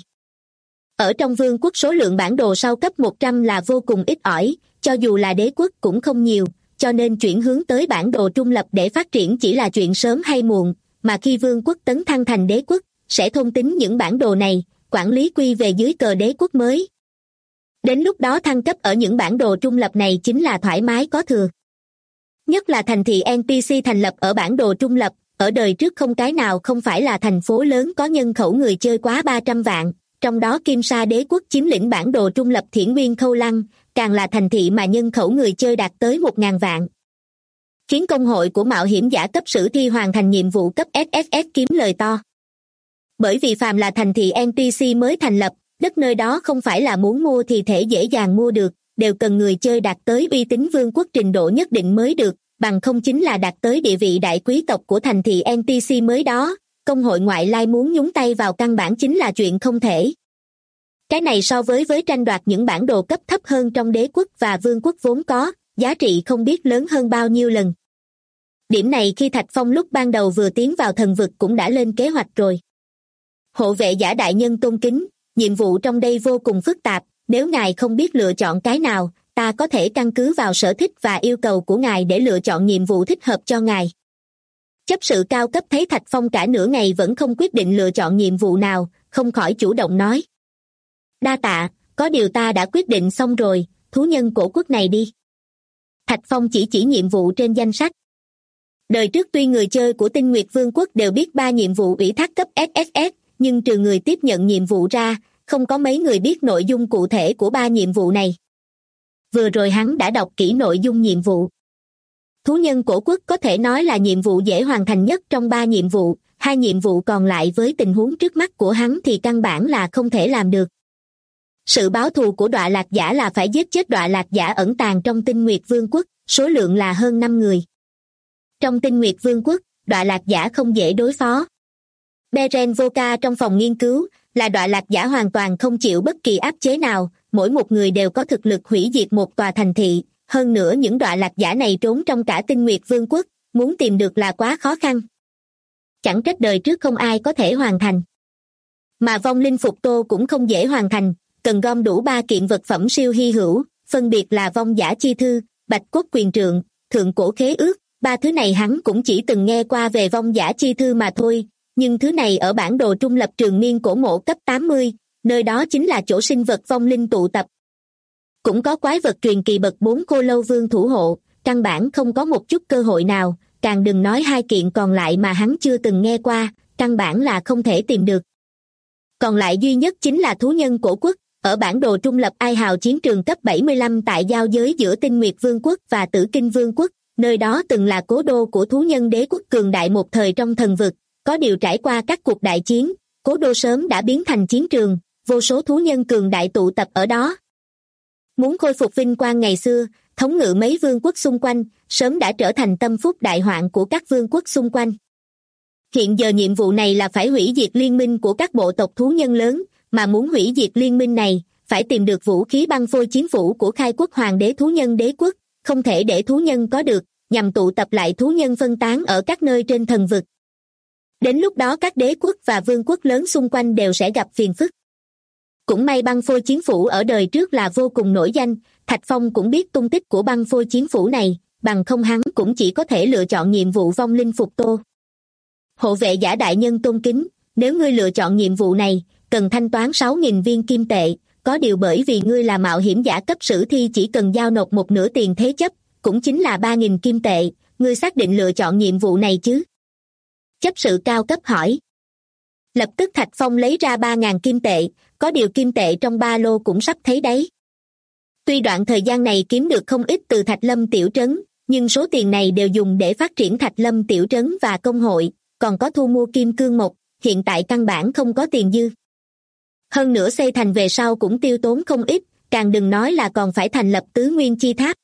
Ở trong vương quốc số lượng bản đồ sau cấp 100 là vô cùng ít ỏi, cho dù là đế quốc cũng không nhiều, cho nên chuyển hướng tới bản đồ trung lập để phát triển chỉ là chuyện sớm hay muộn, mà khi vương quốc tấn thăng thành đế quốc, sẽ thôn tính những bản đồ này, quản lý quy về dưới cờ đế quốc mới. Đến lúc đó thăng cấp ở những bản đồ trung lập này chính là thoải mái có thừa. Nhất là thành thị NPC thành lập ở bản đồ trung lập, ở đời trước không cái nào không phải là thành phố lớn có nhân khẩu người chơi quá 300 vạn, trong đó Kim Sa đế quốc chiếm lĩnh bản đồ trung lập Thiển Nguyên Khâu Lăng, càng là thành thị mà nhân khẩu người chơi đạt tới 1.000 vạn. Khiến công hội của mạo hiểm giả cấp sử thi hoàn thành nhiệm vụ cấp SSS kiếm lời to. Bởi vì phàm là thành thị NPC mới thành lập, đất nơi đó không phải là muốn mua thì thể dễ dàng mua được, đều cần người chơi đạt tới uy tín vương quốc trình độ nhất định mới được, bằng không chính là đạt tới địa vị đại quý tộc của thành thị NPC mới đó. Công hội ngoại lai muốn nhúng tay vào căn bản chính là chuyện không thể. Cái này so với tranh đoạt những bản đồ cấp thấp hơn trong đế quốc và vương quốc vốn có, giá trị không biết lớn hơn bao nhiêu lần. Điểm này khi Thạch Phong lúc ban đầu vừa tiến vào thần vực cũng đã lên kế hoạch rồi. Hộ vệ giả đại nhân tôn kính, nhiệm vụ trong đây vô cùng phức tạp, nếu ngài không biết lựa chọn cái nào, ta có thể căn cứ vào sở thích và yêu cầu của ngài để lựa chọn nhiệm vụ thích hợp cho ngài. Chấp sự cao cấp thấy Thạch Phong cả nửa ngày vẫn không quyết định lựa chọn nhiệm vụ nào, không khỏi chủ động nói. Đa tạ, có điều ta đã quyết định xong rồi, thú nhân cổ quốc này đi. Thạch Phong chỉ nhiệm vụ trên danh sách. Đời trước tuy người chơi của Tinh Nguyệt Vương quốc đều biết 3 nhiệm vụ ủy thác cấp SSS, nhưng trừ người tiếp nhận nhiệm vụ ra, không có mấy người biết nội dung cụ thể của 3 nhiệm vụ này. Vừa rồi hắn đã đọc kỹ nội dung nhiệm vụ. Thú nhân cổ quốc có thể nói là nhiệm vụ dễ hoàn thành nhất trong 3 nhiệm vụ, 2 nhiệm vụ còn lại với tình huống trước mắt của hắn thì căn bản là không thể làm được. Sự báo thù của Đọa Lạc Giả là phải giết chết Đọa Lạc Giả ẩn tàng trong Tinh Nguyệt Vương quốc, số lượng là hơn 5 người. Trong Tinh Nguyệt Vương quốc, Đọa Lạc Giả không dễ đối phó. Beren Voka trong phòng nghiên cứu, là Đọa Lạc Giả hoàn toàn không chịu bất kỳ áp chế nào, mỗi một người đều có thực lực hủy diệt một tòa thành thị, hơn nữa những Đọa Lạc Giả này trốn trong cả Tinh Nguyệt Vương quốc, muốn tìm được là quá khó khăn. Chẳng trách đời trước không ai có thể hoàn thành. Mà Vong Linh Phục Tô cũng không dễ hoàn thành, cần gom đủ 3 kiện vật phẩm siêu hy hữu, phân biệt là Vong Giả Chi Thư, Bạch Cốt Quyền Trượng, Thượng Cổ Khế Ước. 3 thứ này hắn cũng chỉ từng nghe qua về Vong Giả Chi Thư mà thôi, nhưng thứ này ở bản đồ trung lập Trường Miên Cổ Mộ cấp 80, nơi đó chính là chỗ sinh vật vong linh tụ tập. Cũng có quái vật truyền kỳ bậc 4 Khô Lâu Vương thủ hộ, căn bản không có một chút cơ hội nào, càng đừng nói hai kiện còn lại mà hắn chưa từng nghe qua, căn bản là không thể tìm được. Còn lại duy nhất chính là thú nhân cổ quốc, ở bản đồ trung lập Ai Hào chiến trường cấp 75 tại giao giới giữa Tinh Nguyệt Vương quốc và Tử Kinh Vương quốc, nơi đó từng là cố đô của thú nhân đế quốc cường đại một thời trong thần vực, có điều trải qua các cuộc đại chiến, cố đô sớm đã biến thành chiến trường, vô số thú nhân cường đại tụ tập ở đó. Muốn khôi phục vinh quang ngày xưa, thống ngự mấy vương quốc xung quanh, sớm đã trở thành tâm phúc đại hoạn của các vương quốc xung quanh. Hiện giờ nhiệm vụ này là phải hủy diệt liên minh của các bộ tộc thú nhân lớn, mà muốn hủy diệt liên minh này, phải tìm được vũ khí băng phôi chiến phủ của khai quốc hoàng đế thú nhân đế quốc, không thể để thú nhân có được, nhằm tụ tập lại thú nhân phân tán ở các nơi trên thần vực. Đến lúc đó các đế quốc và vương quốc lớn xung quanh đều sẽ gặp phiền phức. Cũng may băng phôi chiến phủ ở đời trước là vô cùng nổi danh, Thạch Phong cũng biết tung tích của băng phôi chiến phủ này, bằng không hắn cũng chỉ có thể lựa chọn nhiệm vụ vong linh phục tô. Hộ vệ giả đại nhân tôn kính, nếu ngươi lựa chọn nhiệm vụ này, cần thanh toán 6.000 viên kim tệ, có điều bởi vì ngươi là mạo hiểm giả cấp sử thi chỉ cần giao nộp một nửa tiền thế chấp, cũng chính là 3.000 kim tệ, ngươi xác định lựa chọn nhiệm vụ này chứ? Chấp sự cao cấp hỏi. Lập tức Thạch Phong lấy ra 3.000 kim tệ, có điều kim tệ trong ba lô cũng sắp thấy đấy. Tuy đoạn thời gian này kiếm được không ít từ Thạch Lâm tiểu trấn, nhưng số tiền này đều dùng để phát triển Thạch Lâm tiểu trấn và công hội, còn có thu mua kim cương mộc, hiện tại căn bản không có tiền dư. Hơn nữa xây thành về sau cũng tiêu tốn không ít, càng đừng nói là còn phải thành lập tứ nguyên chi tháp.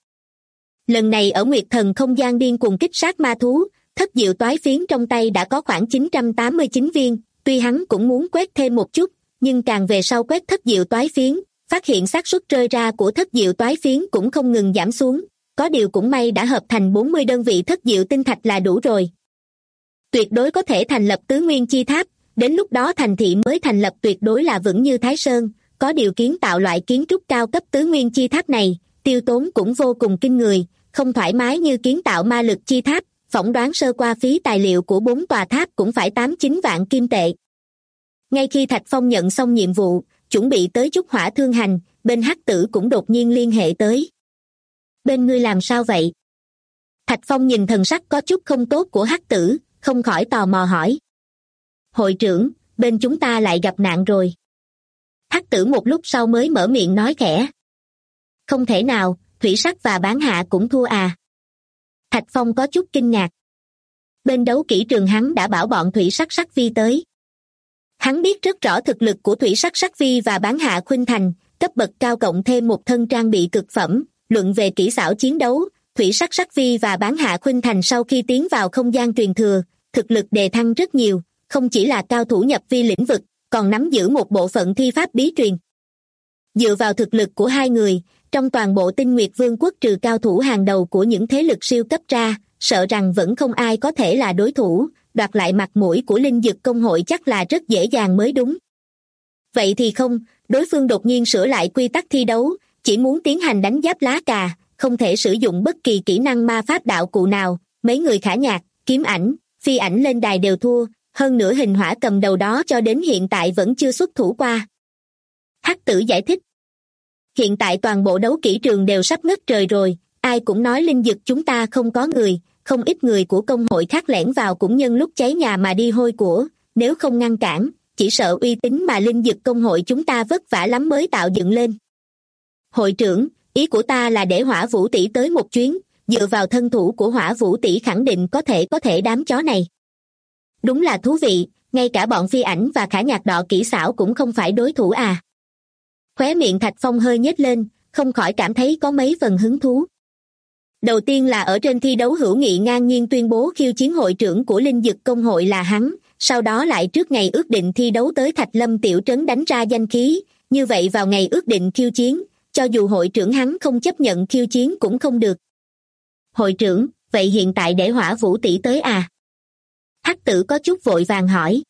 Lần này ở Nguyệt Thần không gian điên cuồng kích sát ma thú, thất diệu toái phiến trong tay đã có khoảng 989 viên, tuy hắn cũng muốn quét thêm một chút, nhưng càng về sau quét thất diệu toái phiến, phát hiện xác suất rơi ra của thất diệu toái phiến cũng không ngừng giảm xuống, có điều cũng may đã hợp thành 40 đơn vị thất diệu tinh thạch là đủ rồi. Tuyệt đối có thể thành lập tứ nguyên chi tháp, đến lúc đó thành thị mới thành lập tuyệt đối là vững như Thái Sơn, có điều kiến tạo loại kiến trúc cao cấp tứ nguyên chi tháp này, tiêu tốn cũng vô cùng kinh người, không thoải mái như kiến tạo ma lực chi tháp, phỏng đoán sơ qua phí tài liệu của 4 tòa tháp cũng phải 8-9 vạn kim tệ. Ngay khi Thạch Phong nhận xong nhiệm vụ, chuẩn bị tới Trúc Hỏa Thương Hành, bên Hắc Tử cũng đột nhiên liên hệ tới. Bên ngươi làm sao vậy? Thạch Phong nhìn thần sắc có chút không tốt của Hắc Tử, không khỏi tò mò hỏi. Hội trưởng, bên chúng ta lại gặp nạn rồi. Hắc Tử một lúc sau mới mở miệng nói khẽ. Không thể nào, Thủy Sắc và Bán Hạ cũng thua à? Thạch Phong có chút kinh ngạc. Bên đấu kỹ trường hắn đã bảo bọn Thủy Sắc Sắc Vi tới. Hắn biết rất rõ thực lực của Thủy Sắc Sắc Vi và Bán Hạ Khuynh Thành, cấp bậc cao cộng thêm một thân trang bị cực phẩm, luận về kỹ xảo chiến đấu, Thủy Sắc Sắc Vi và Bán Hạ Khuynh Thành sau khi tiến vào không gian truyền thừa, thực lực đề thăng rất nhiều, không chỉ là cao thủ nhập vi lĩnh vực, còn nắm giữ một bộ phận thi pháp bí truyền. Dựa vào thực lực của hai người, trong toàn bộ Tinh Nguyệt Vương quốc trừ cao thủ hàng đầu của những thế lực siêu cấp ra, sợ rằng vẫn không ai có thể là đối thủ, đoạt lại mặt mũi của Linh Dực Công hội chắc là rất dễ dàng mới đúng. Vậy thì không, đối phương đột nhiên sửa lại quy tắc thi đấu, chỉ muốn tiến hành đánh giáp lá cà, không thể sử dụng bất kỳ kỹ năng ma pháp đạo cụ nào, mấy người Khả Nhạc, Kiếm Ảnh, Phi Ảnh lên đài đều thua, hơn nữa Hình Hỏa cầm đầu đó cho đến hiện tại vẫn chưa xuất thủ qua. Hắc Tử giải thích. Hiện tại toàn bộ đấu kỹ trường đều sắp ngất trời rồi, ai cũng nói Linh Dực chúng ta không có người, không ít người của công hội khác lẻn vào cũng nhân lúc cháy nhà mà đi hôi của, nếu không ngăn cản, chỉ sợ uy tín mà Linh Dực công hội chúng ta vất vả lắm mới tạo dựng lên. Hội trưởng, ý của ta là để Hỏa Vũ tỷ tới một chuyến, dựa vào thân thủ của Hỏa Vũ tỷ khẳng định có thể đám chó này. Đúng là thú vị, ngay cả bọn Phi Ảnh và Khả Nhạc đọ kỹ xảo cũng không phải đối thủ à. Khóe miệng Thạch Phong hơi nhếch lên, không khỏi cảm thấy có mấy phần hứng thú. Đầu tiên là ở trên thi đấu hữu nghị ngang nhiên tuyên bố khiêu chiến hội trưởng của Linh Dực công hội là hắn, sau đó lại trước ngày ước định thi đấu tới Thạch Lâm tiểu trấn đánh ra danh khí, như vậy vào ngày ước định khiêu chiến, cho dù hội trưởng hắn không chấp nhận khiêu chiến cũng không được. Hội trưởng, vậy hiện tại để Hỏa Vũ tỷ tới à? Hắc Tử có chút vội vàng hỏi.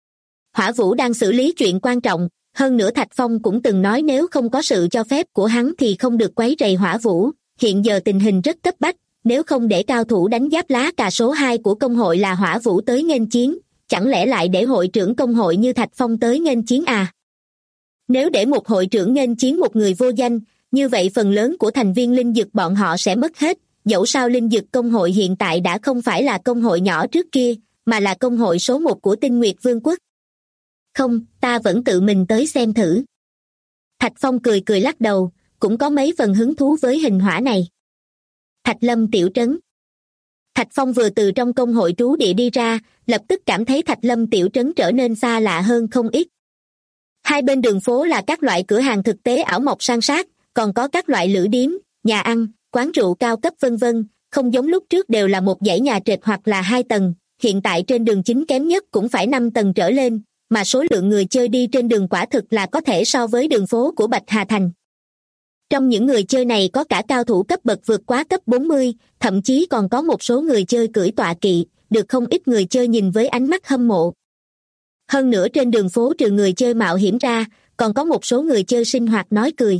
Hỏa Vũ đang xử lý chuyện quan trọng, hơn nữa Thạch Phong cũng từng nói nếu không có sự cho phép của hắn thì không được quấy rầy Hỏa Vũ, hiện giờ tình hình rất cấp bách, nếu không để cao thủ đánh giáp lá cà số 2 của công hội là Hỏa Vũ tới nghênh chiến, chẳng lẽ lại để hội trưởng công hội như Thạch Phong tới nghênh chiến à? Nếu để một hội trưởng nghênh chiến một người vô danh, như vậy phần lớn của thành viên linh dược bọn họ sẽ mất hết. Dẫu sao linh dược công hội hiện tại đã không phải là công hội nhỏ trước kia, mà là công hội số 1 của Tinh Nguyệt Vương quốc. Không, ta vẫn tự mình tới xem thử. Thạch Phong cười cười lắc đầu, cũng có mấy phần hứng thú với hình hỏa này. Thạch Lâm tiểu trấn. Thạch Phong vừa từ trong công hội trú địa đi ra, lập tức cảm thấy Thạch Lâm tiểu trấn trở nên xa lạ hơn không ít. Hai bên đường phố là các loại cửa hàng thực tế ảo mộc san sát, còn có các loại lữ điếm, nhà ăn, quán rượu cao cấp vân vân, không giống lúc trước đều là một dãy nhà trệt hoặc là 2 tầng, hiện tại trên đường chính kém nhất cũng phải 5 tầng trở lên, mà số lượng người chơi đi trên đường quả thực là có thể so với đường phố của Bạch Hà Thành. Trong những người chơi này có cả cao thủ cấp bậc vượt quá cấp 40, thậm chí còn có một số người chơi cưỡi tọa kỵ, được không ít người chơi nhìn với ánh mắt hâm mộ. Hơn nữa trên đường phố trừ người chơi mạo hiểm ra, còn có một số người chơi sinh hoạt nói cười.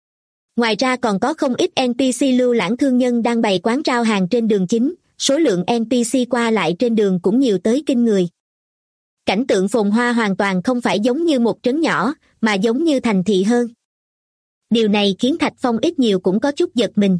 Ngoài ra còn có không ít NPC lưu lãng thương nhân đang bày quán rao hàng trên đường chính, số lượng NPC qua lại trên đường cũng nhiều tới kinh người. Cảnh tượng phồn hoa hoàn toàn không phải giống như một trấn nhỏ, mà giống như thành thị hơn. Điều này khiến Thạch Phong ít nhiều cũng có chút giật mình.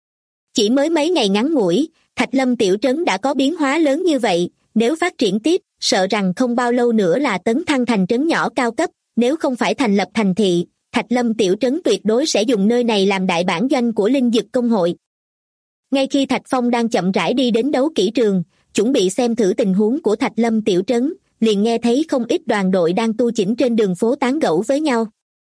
Chỉ mới mấy ngày ngắn ngủi, Thạch Lâm tiểu trấn đã có biến hóa lớn như vậy, nếu phát triển tiếp, sợ rằng không bao lâu nữa là tấn thăng thành trấn nhỏ cao cấp, nếu không phải thành lập thành thị, Thạch Lâm tiểu trấn tuyệt đối sẽ dùng nơi này làm đại bản doanh của linh dược công hội. Ngay khi Thạch Phong đang chậm rãi đi đến đấu kỹ trường, chuẩn bị xem thử tình huống của Thạch Lâm tiểu trấn, liền nghe thấy không ít đoàn đội đang tu chỉnh trên đường phố tán gẫu với nhau.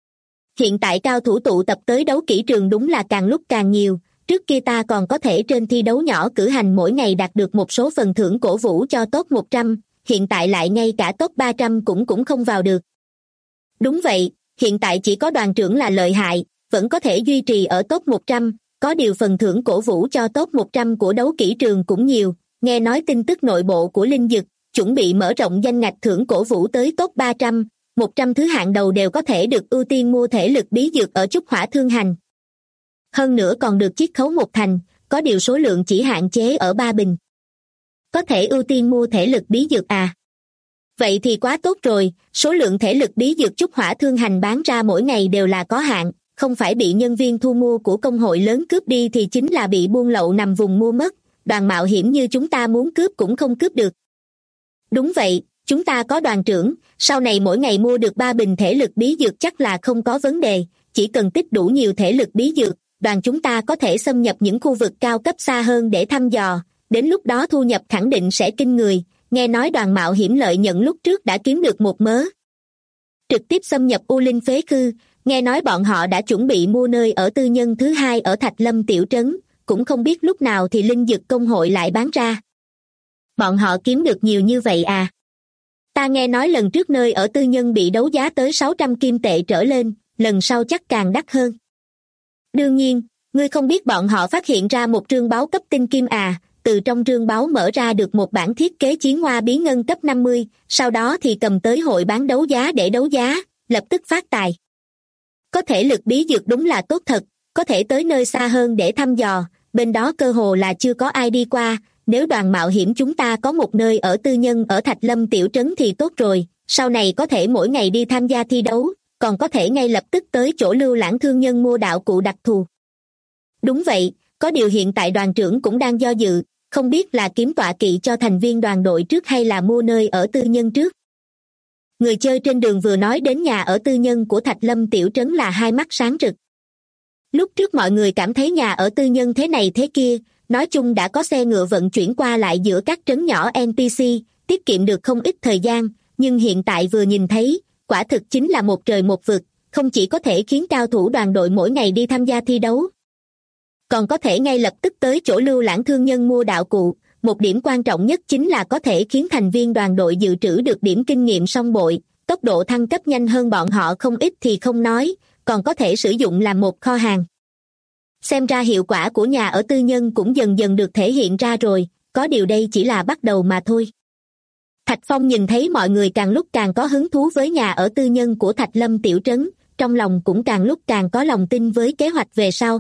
Hiện tại cao thủ tụ tập tới đấu kỹ trường đúng là càng lúc càng nhiều, trước kia ta còn có thể trên thi đấu nhỏ cử hành mỗi ngày đạt được một số phần thưởng cổ vũ cho top 100, hiện tại lại ngay cả top 300 cũng không vào được. Đúng vậy, hiện tại chỉ có đoàn trưởng là lợi hại, vẫn có thể duy trì ở top 100, có điều phần thưởng cổ vũ cho top 100 của đấu kỹ trường cũng nhiều, nghe nói tin tức nội bộ của linh dực, chuẩn bị mở rộng danh ngạch thưởng cổ vũ tới top 300, 100 thứ hạng đầu đều có thể được ưu tiên mua thể lực bí dược ở Trúc Hỏa Thương Hành. Hơn nữa còn được chiết khấu 1 thành, có điều số lượng chỉ hạn chế ở 3 bình. Có thể ưu tiên mua thể lực bí dược à? Vậy thì quá tốt rồi, số lượng thể lực bí dược Trúc Hỏa Thương Hành bán ra mỗi ngày đều là có hạn, không phải bị nhân viên thu mua của công hội lớn cướp đi thì chính là bị buôn lậu nằm vùng mua mất, đoàn mạo hiểm như chúng ta muốn cướp cũng không cướp được. Đúng vậy, chúng ta có đoàn trưởng, sau này mỗi ngày mua được 3 bình thể lực bí dược chắc là không có vấn đề, chỉ cần tích đủ nhiều thể lực bí dược, đoàn chúng ta có thể xâm nhập những khu vực cao cấp xa hơn để thăm dò, đến lúc đó thu nhập khẳng định sẽ kinh người, nghe nói đoàn mạo hiểm lợi nhận lúc trước đã kiếm được một mớ. Trực tiếp xâm nhập U Linh Phế Khư, nghe nói bọn họ đã chuẩn bị mua nơi ở tư nhân thứ 2 ở Thạch Lâm tiểu trấn, cũng không biết lúc nào thì linh dược công hội lại bán ra. Bọn họ kiếm được nhiều như vậy à? Ta nghe nói lần trước nơi ở tư nhân bị đấu giá tới 600 kim tệ trở lên, lần sau chắc càng đắt hơn. Đương nhiên, ngươi không biết bọn họ phát hiện ra một trương báu cấp tinh kim à, từ trong trương báu mở ra được một bản thiết kế chiến hoa bí ngân cấp 50, sau đó thì cầm tới hội bán đấu giá để đấu giá, lập tức phát tài. Có thể lực bí dược đúng là tốt thật, có thể tới nơi xa hơn để thăm dò, bên đó cơ hồ là chưa có ai đi qua, nếu đoàn mạo hiểm chúng ta có một nơi ở tư nhân ở Thạch Lâm tiểu trấn thì tốt rồi, sau này có thể mỗi ngày đi tham gia thi đấu, còn có thể ngay lập tức tới chỗ lưu lãng thương nhân mua đạo cụ đặc thù. Đúng vậy, có điều hiện tại đoàn trưởng cũng đang do dự, không biết là kiếm tọa kỵ cho thành viên đoàn đội trước hay là mua nơi ở tư nhân trước. Người chơi trên đường vừa nói đến nhà ở tư nhân của Thạch Lâm tiểu trấn là hai mắt sáng rực. Lúc trước mọi người cảm thấy nhà ở tư nhân thế này thế kia, nói chung đã có xe ngựa vận chuyển qua lại giữa các trấn nhỏ NPC, tiết kiệm được không ít thời gian, nhưng hiện tại vừa nhìn thấy, quả thực chính là một trời một vực, không chỉ có thể khiến cao thủ đoàn đội mỗi ngày đi tham gia thi đấu, còn có thể ngay lập tức tới chỗ lưu lãng thương nhân mua đạo cụ, một điểm quan trọng nhất chính là có thể khiến thành viên đoàn đội dự trữ được điểm kinh nghiệm song bội, tốc độ thăng cấp nhanh hơn bọn họ không ít thì không nói, còn có thể sử dụng làm một kho hàng. Xem ra hiệu quả của nhà ở tư nhân cũng dần dần được thể hiện ra rồi, có điều đây chỉ là bắt đầu mà thôi. Thạch Phong nhìn thấy mọi người càng lúc càng có hứng thú với nhà ở tư nhân của Thạch Lâm tiểu trấn, trong lòng cũng càng lúc càng có lòng tin với kế hoạch về sau.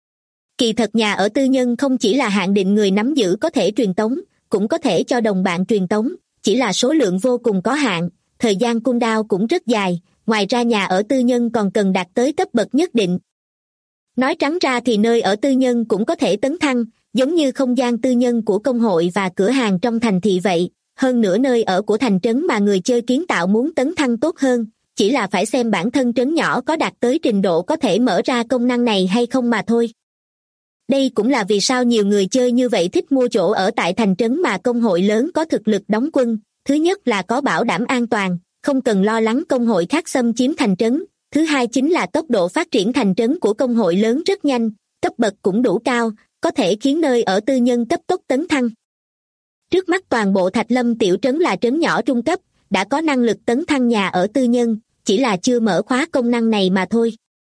Kỳ thật nhà ở tư nhân không chỉ là hạn định người nắm giữ có thể truyền tống, cũng có thể cho đồng bạn truyền tống, chỉ là số lượng vô cùng có hạn, thời gian cooldown cũng rất dài, ngoài ra nhà ở tư nhân còn cần đạt tới cấp bậc nhất định. Nói trắng ra thì nơi ở tư nhân cũng có thể tấn thăng, giống như không gian tư nhân của công hội và cửa hàng trong thành thị vậy. Hơn nữa nơi ở của thành trấn mà người chơi kiến tạo muốn tấn thăng tốt hơn, chỉ là phải xem bản thân trấn nhỏ có đạt tới trình độ có thể mở ra công năng này hay không mà thôi. Đây cũng là vì sao nhiều người chơi như vậy thích mua chỗ ở tại thành trấn mà công hội lớn có thực lực đóng quân. Thứ nhất là có bảo đảm an toàn, không cần lo lắng công hội khác xâm chiếm thành trấn. Thứ hai chính là tốc độ phát triển thành trấn của công hội lớn rất nhanh, cấp bậc cũng đủ cao, có thể khiến nơi ở tư nhân cấp tốc tấn thăng. Trước mắt toàn bộ Thạch Lâm tiểu trấn là trấn nhỏ trung cấp, đã có năng lực tấn thăng nhà ở tư nhân, chỉ là chưa mở khóa công năng này mà thôi.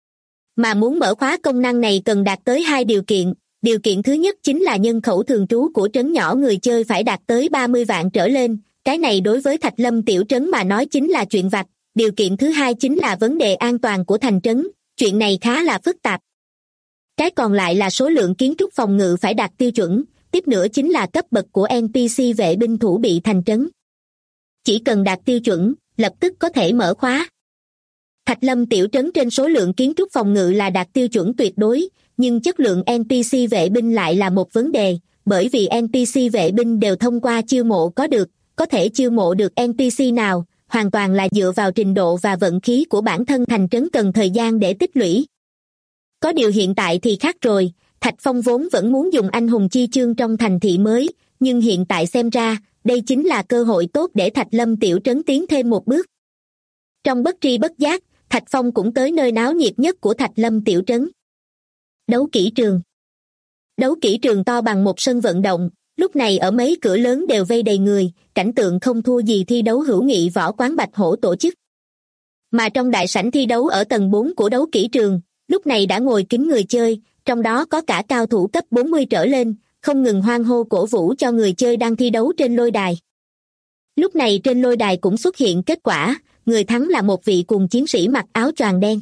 Mà muốn mở khóa công năng này cần đạt tới 2 điều kiện. Điều kiện thứ nhất chính là nhân khẩu thường trú của trấn nhỏ người chơi phải đạt tới 30 vạn trở lên, cái này đối với Thạch Lâm tiểu trấn mà nói chính là chuyện vặt. Điều kiện thứ hai chính là vấn đề an toàn của thành trấn, chuyện này khá là phức tạp. Cái còn lại là số lượng kiến trúc phòng ngự phải đạt tiêu chuẩn, tiếp nữa chính là cấp bậc của NPC vệ binh thủ bị thành trấn. Chỉ cần đạt tiêu chuẩn, lập tức có thể mở khóa. Thạch Lâm tiểu trấn trên số lượng kiến trúc phòng ngự là đạt tiêu chuẩn tuyệt đối, nhưng chất lượng NPC vệ binh lại là một vấn đề, bởi vì NPC vệ binh đều thông qua chiêu mộ có thể chiêu mộ được NPC nào, hoàn toàn là dựa vào trình độ và vận khí của bản thân thành trấn cần thời gian để tích lũy. Có điều hiện tại thì khác rồi, Thạch Phong vốn vẫn muốn dùng anh hùng chi chương trong thành thị mới, nhưng hiện tại xem ra, đây chính là cơ hội tốt để Thạch Lâm tiểu trấn tiến thêm một bước. Trong bất tri bất giác, Thạch Phong cũng tới nơi náo nhiệt nhất của Thạch Lâm tiểu trấn. Đấu kỹ trường. Đấu kỹ trường to bằng một sân vận động, lúc này ở mấy cửa lớn đều vây đầy người, cảnh tượng không thua gì thi đấu hữu nghị võ quán Bạch Hổ tổ chức. Mà trong đại sảnh thi đấu ở tầng 4 của đấu kỹ trường, lúc này đã ngồi kín người chơi, trong đó có cả cao thủ cấp 40 trở lên, không ngừng hoan hô cổ vũ cho người chơi đang thi đấu trên lôi đài. Lúc này trên lôi đài cũng xuất hiện kết quả, người thắng là một vị cuồng chiến sĩ mặc áo choàng đen.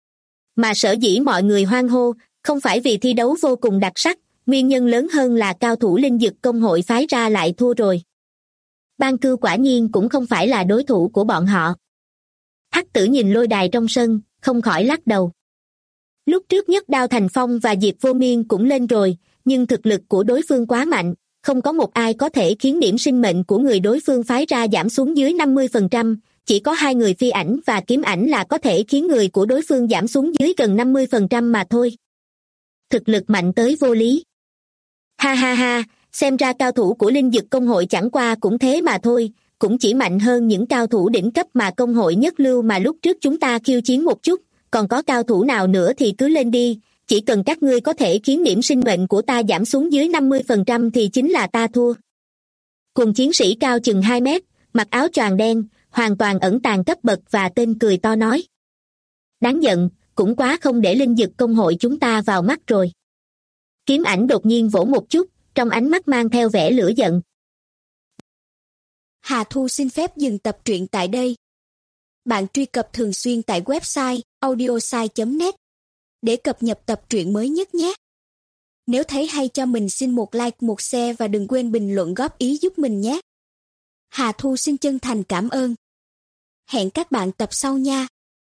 Mà sở dĩ mọi người hoan hô, không phải vì thi đấu vô cùng đặc sắc, nguyên nhân lớn hơn là cao thủ linh dực công hội phái ra lại thua rồi. Ban Cưu quả nhiên cũng không phải là đối thủ của bọn họ. Hắc Tử nhìn lôi đài trong sân, không khỏi lắc đầu. Lúc trước Nhất Đao Thành Phong và Diệp Vô Miên cũng lên rồi, nhưng thực lực của đối phương quá mạnh, không có một ai có thể khiến điểm sinh mệnh của người đối phương phái ra giảm xuống dưới 50%, chỉ có 2 người phi ảnh và kiếm ảnh là có thể khiến người của đối phương giảm xuống dưới gần 50% mà thôi. Thực lực mạnh tới vô lý. Ha ha ha, xem ra cao thủ của linh dực công hội chẳng qua cũng thế mà thôi, cũng chỉ mạnh hơn những cao thủ đỉnh cấp mà công hội nhất lưu mà lúc trước chúng ta khiêu chiến một chút, còn có cao thủ nào nữa thì cứ lên đi, chỉ cần các ngươi có thể khiến điểm sinh mệnh của ta giảm xuống dưới 50% thì chính là ta thua. Cùng chiến sĩ cao chừng 2 mét, mặc áo choàng đen, hoàn toàn ẩn tàng cấp bậc và tên cười to nói. Đáng giận, cũng quá không để linh dực công hội chúng ta vào mắt rồi. Kiếm ảnh đột nhiên vỗ một chút, trong ánh mắt mang theo vẻ lửa giận. Hà Thu xin phép dừng tập truyện tại đây. Bạn truy cập thường xuyên tại website audiosai.net để cập nhật tập truyện mới nhất nhé. Nếu thấy hay cho mình xin một like, một share và đừng quên bình luận góp ý giúp mình nhé. Hà Thu xin chân thành cảm ơn. Hẹn các bạn tập sau nha.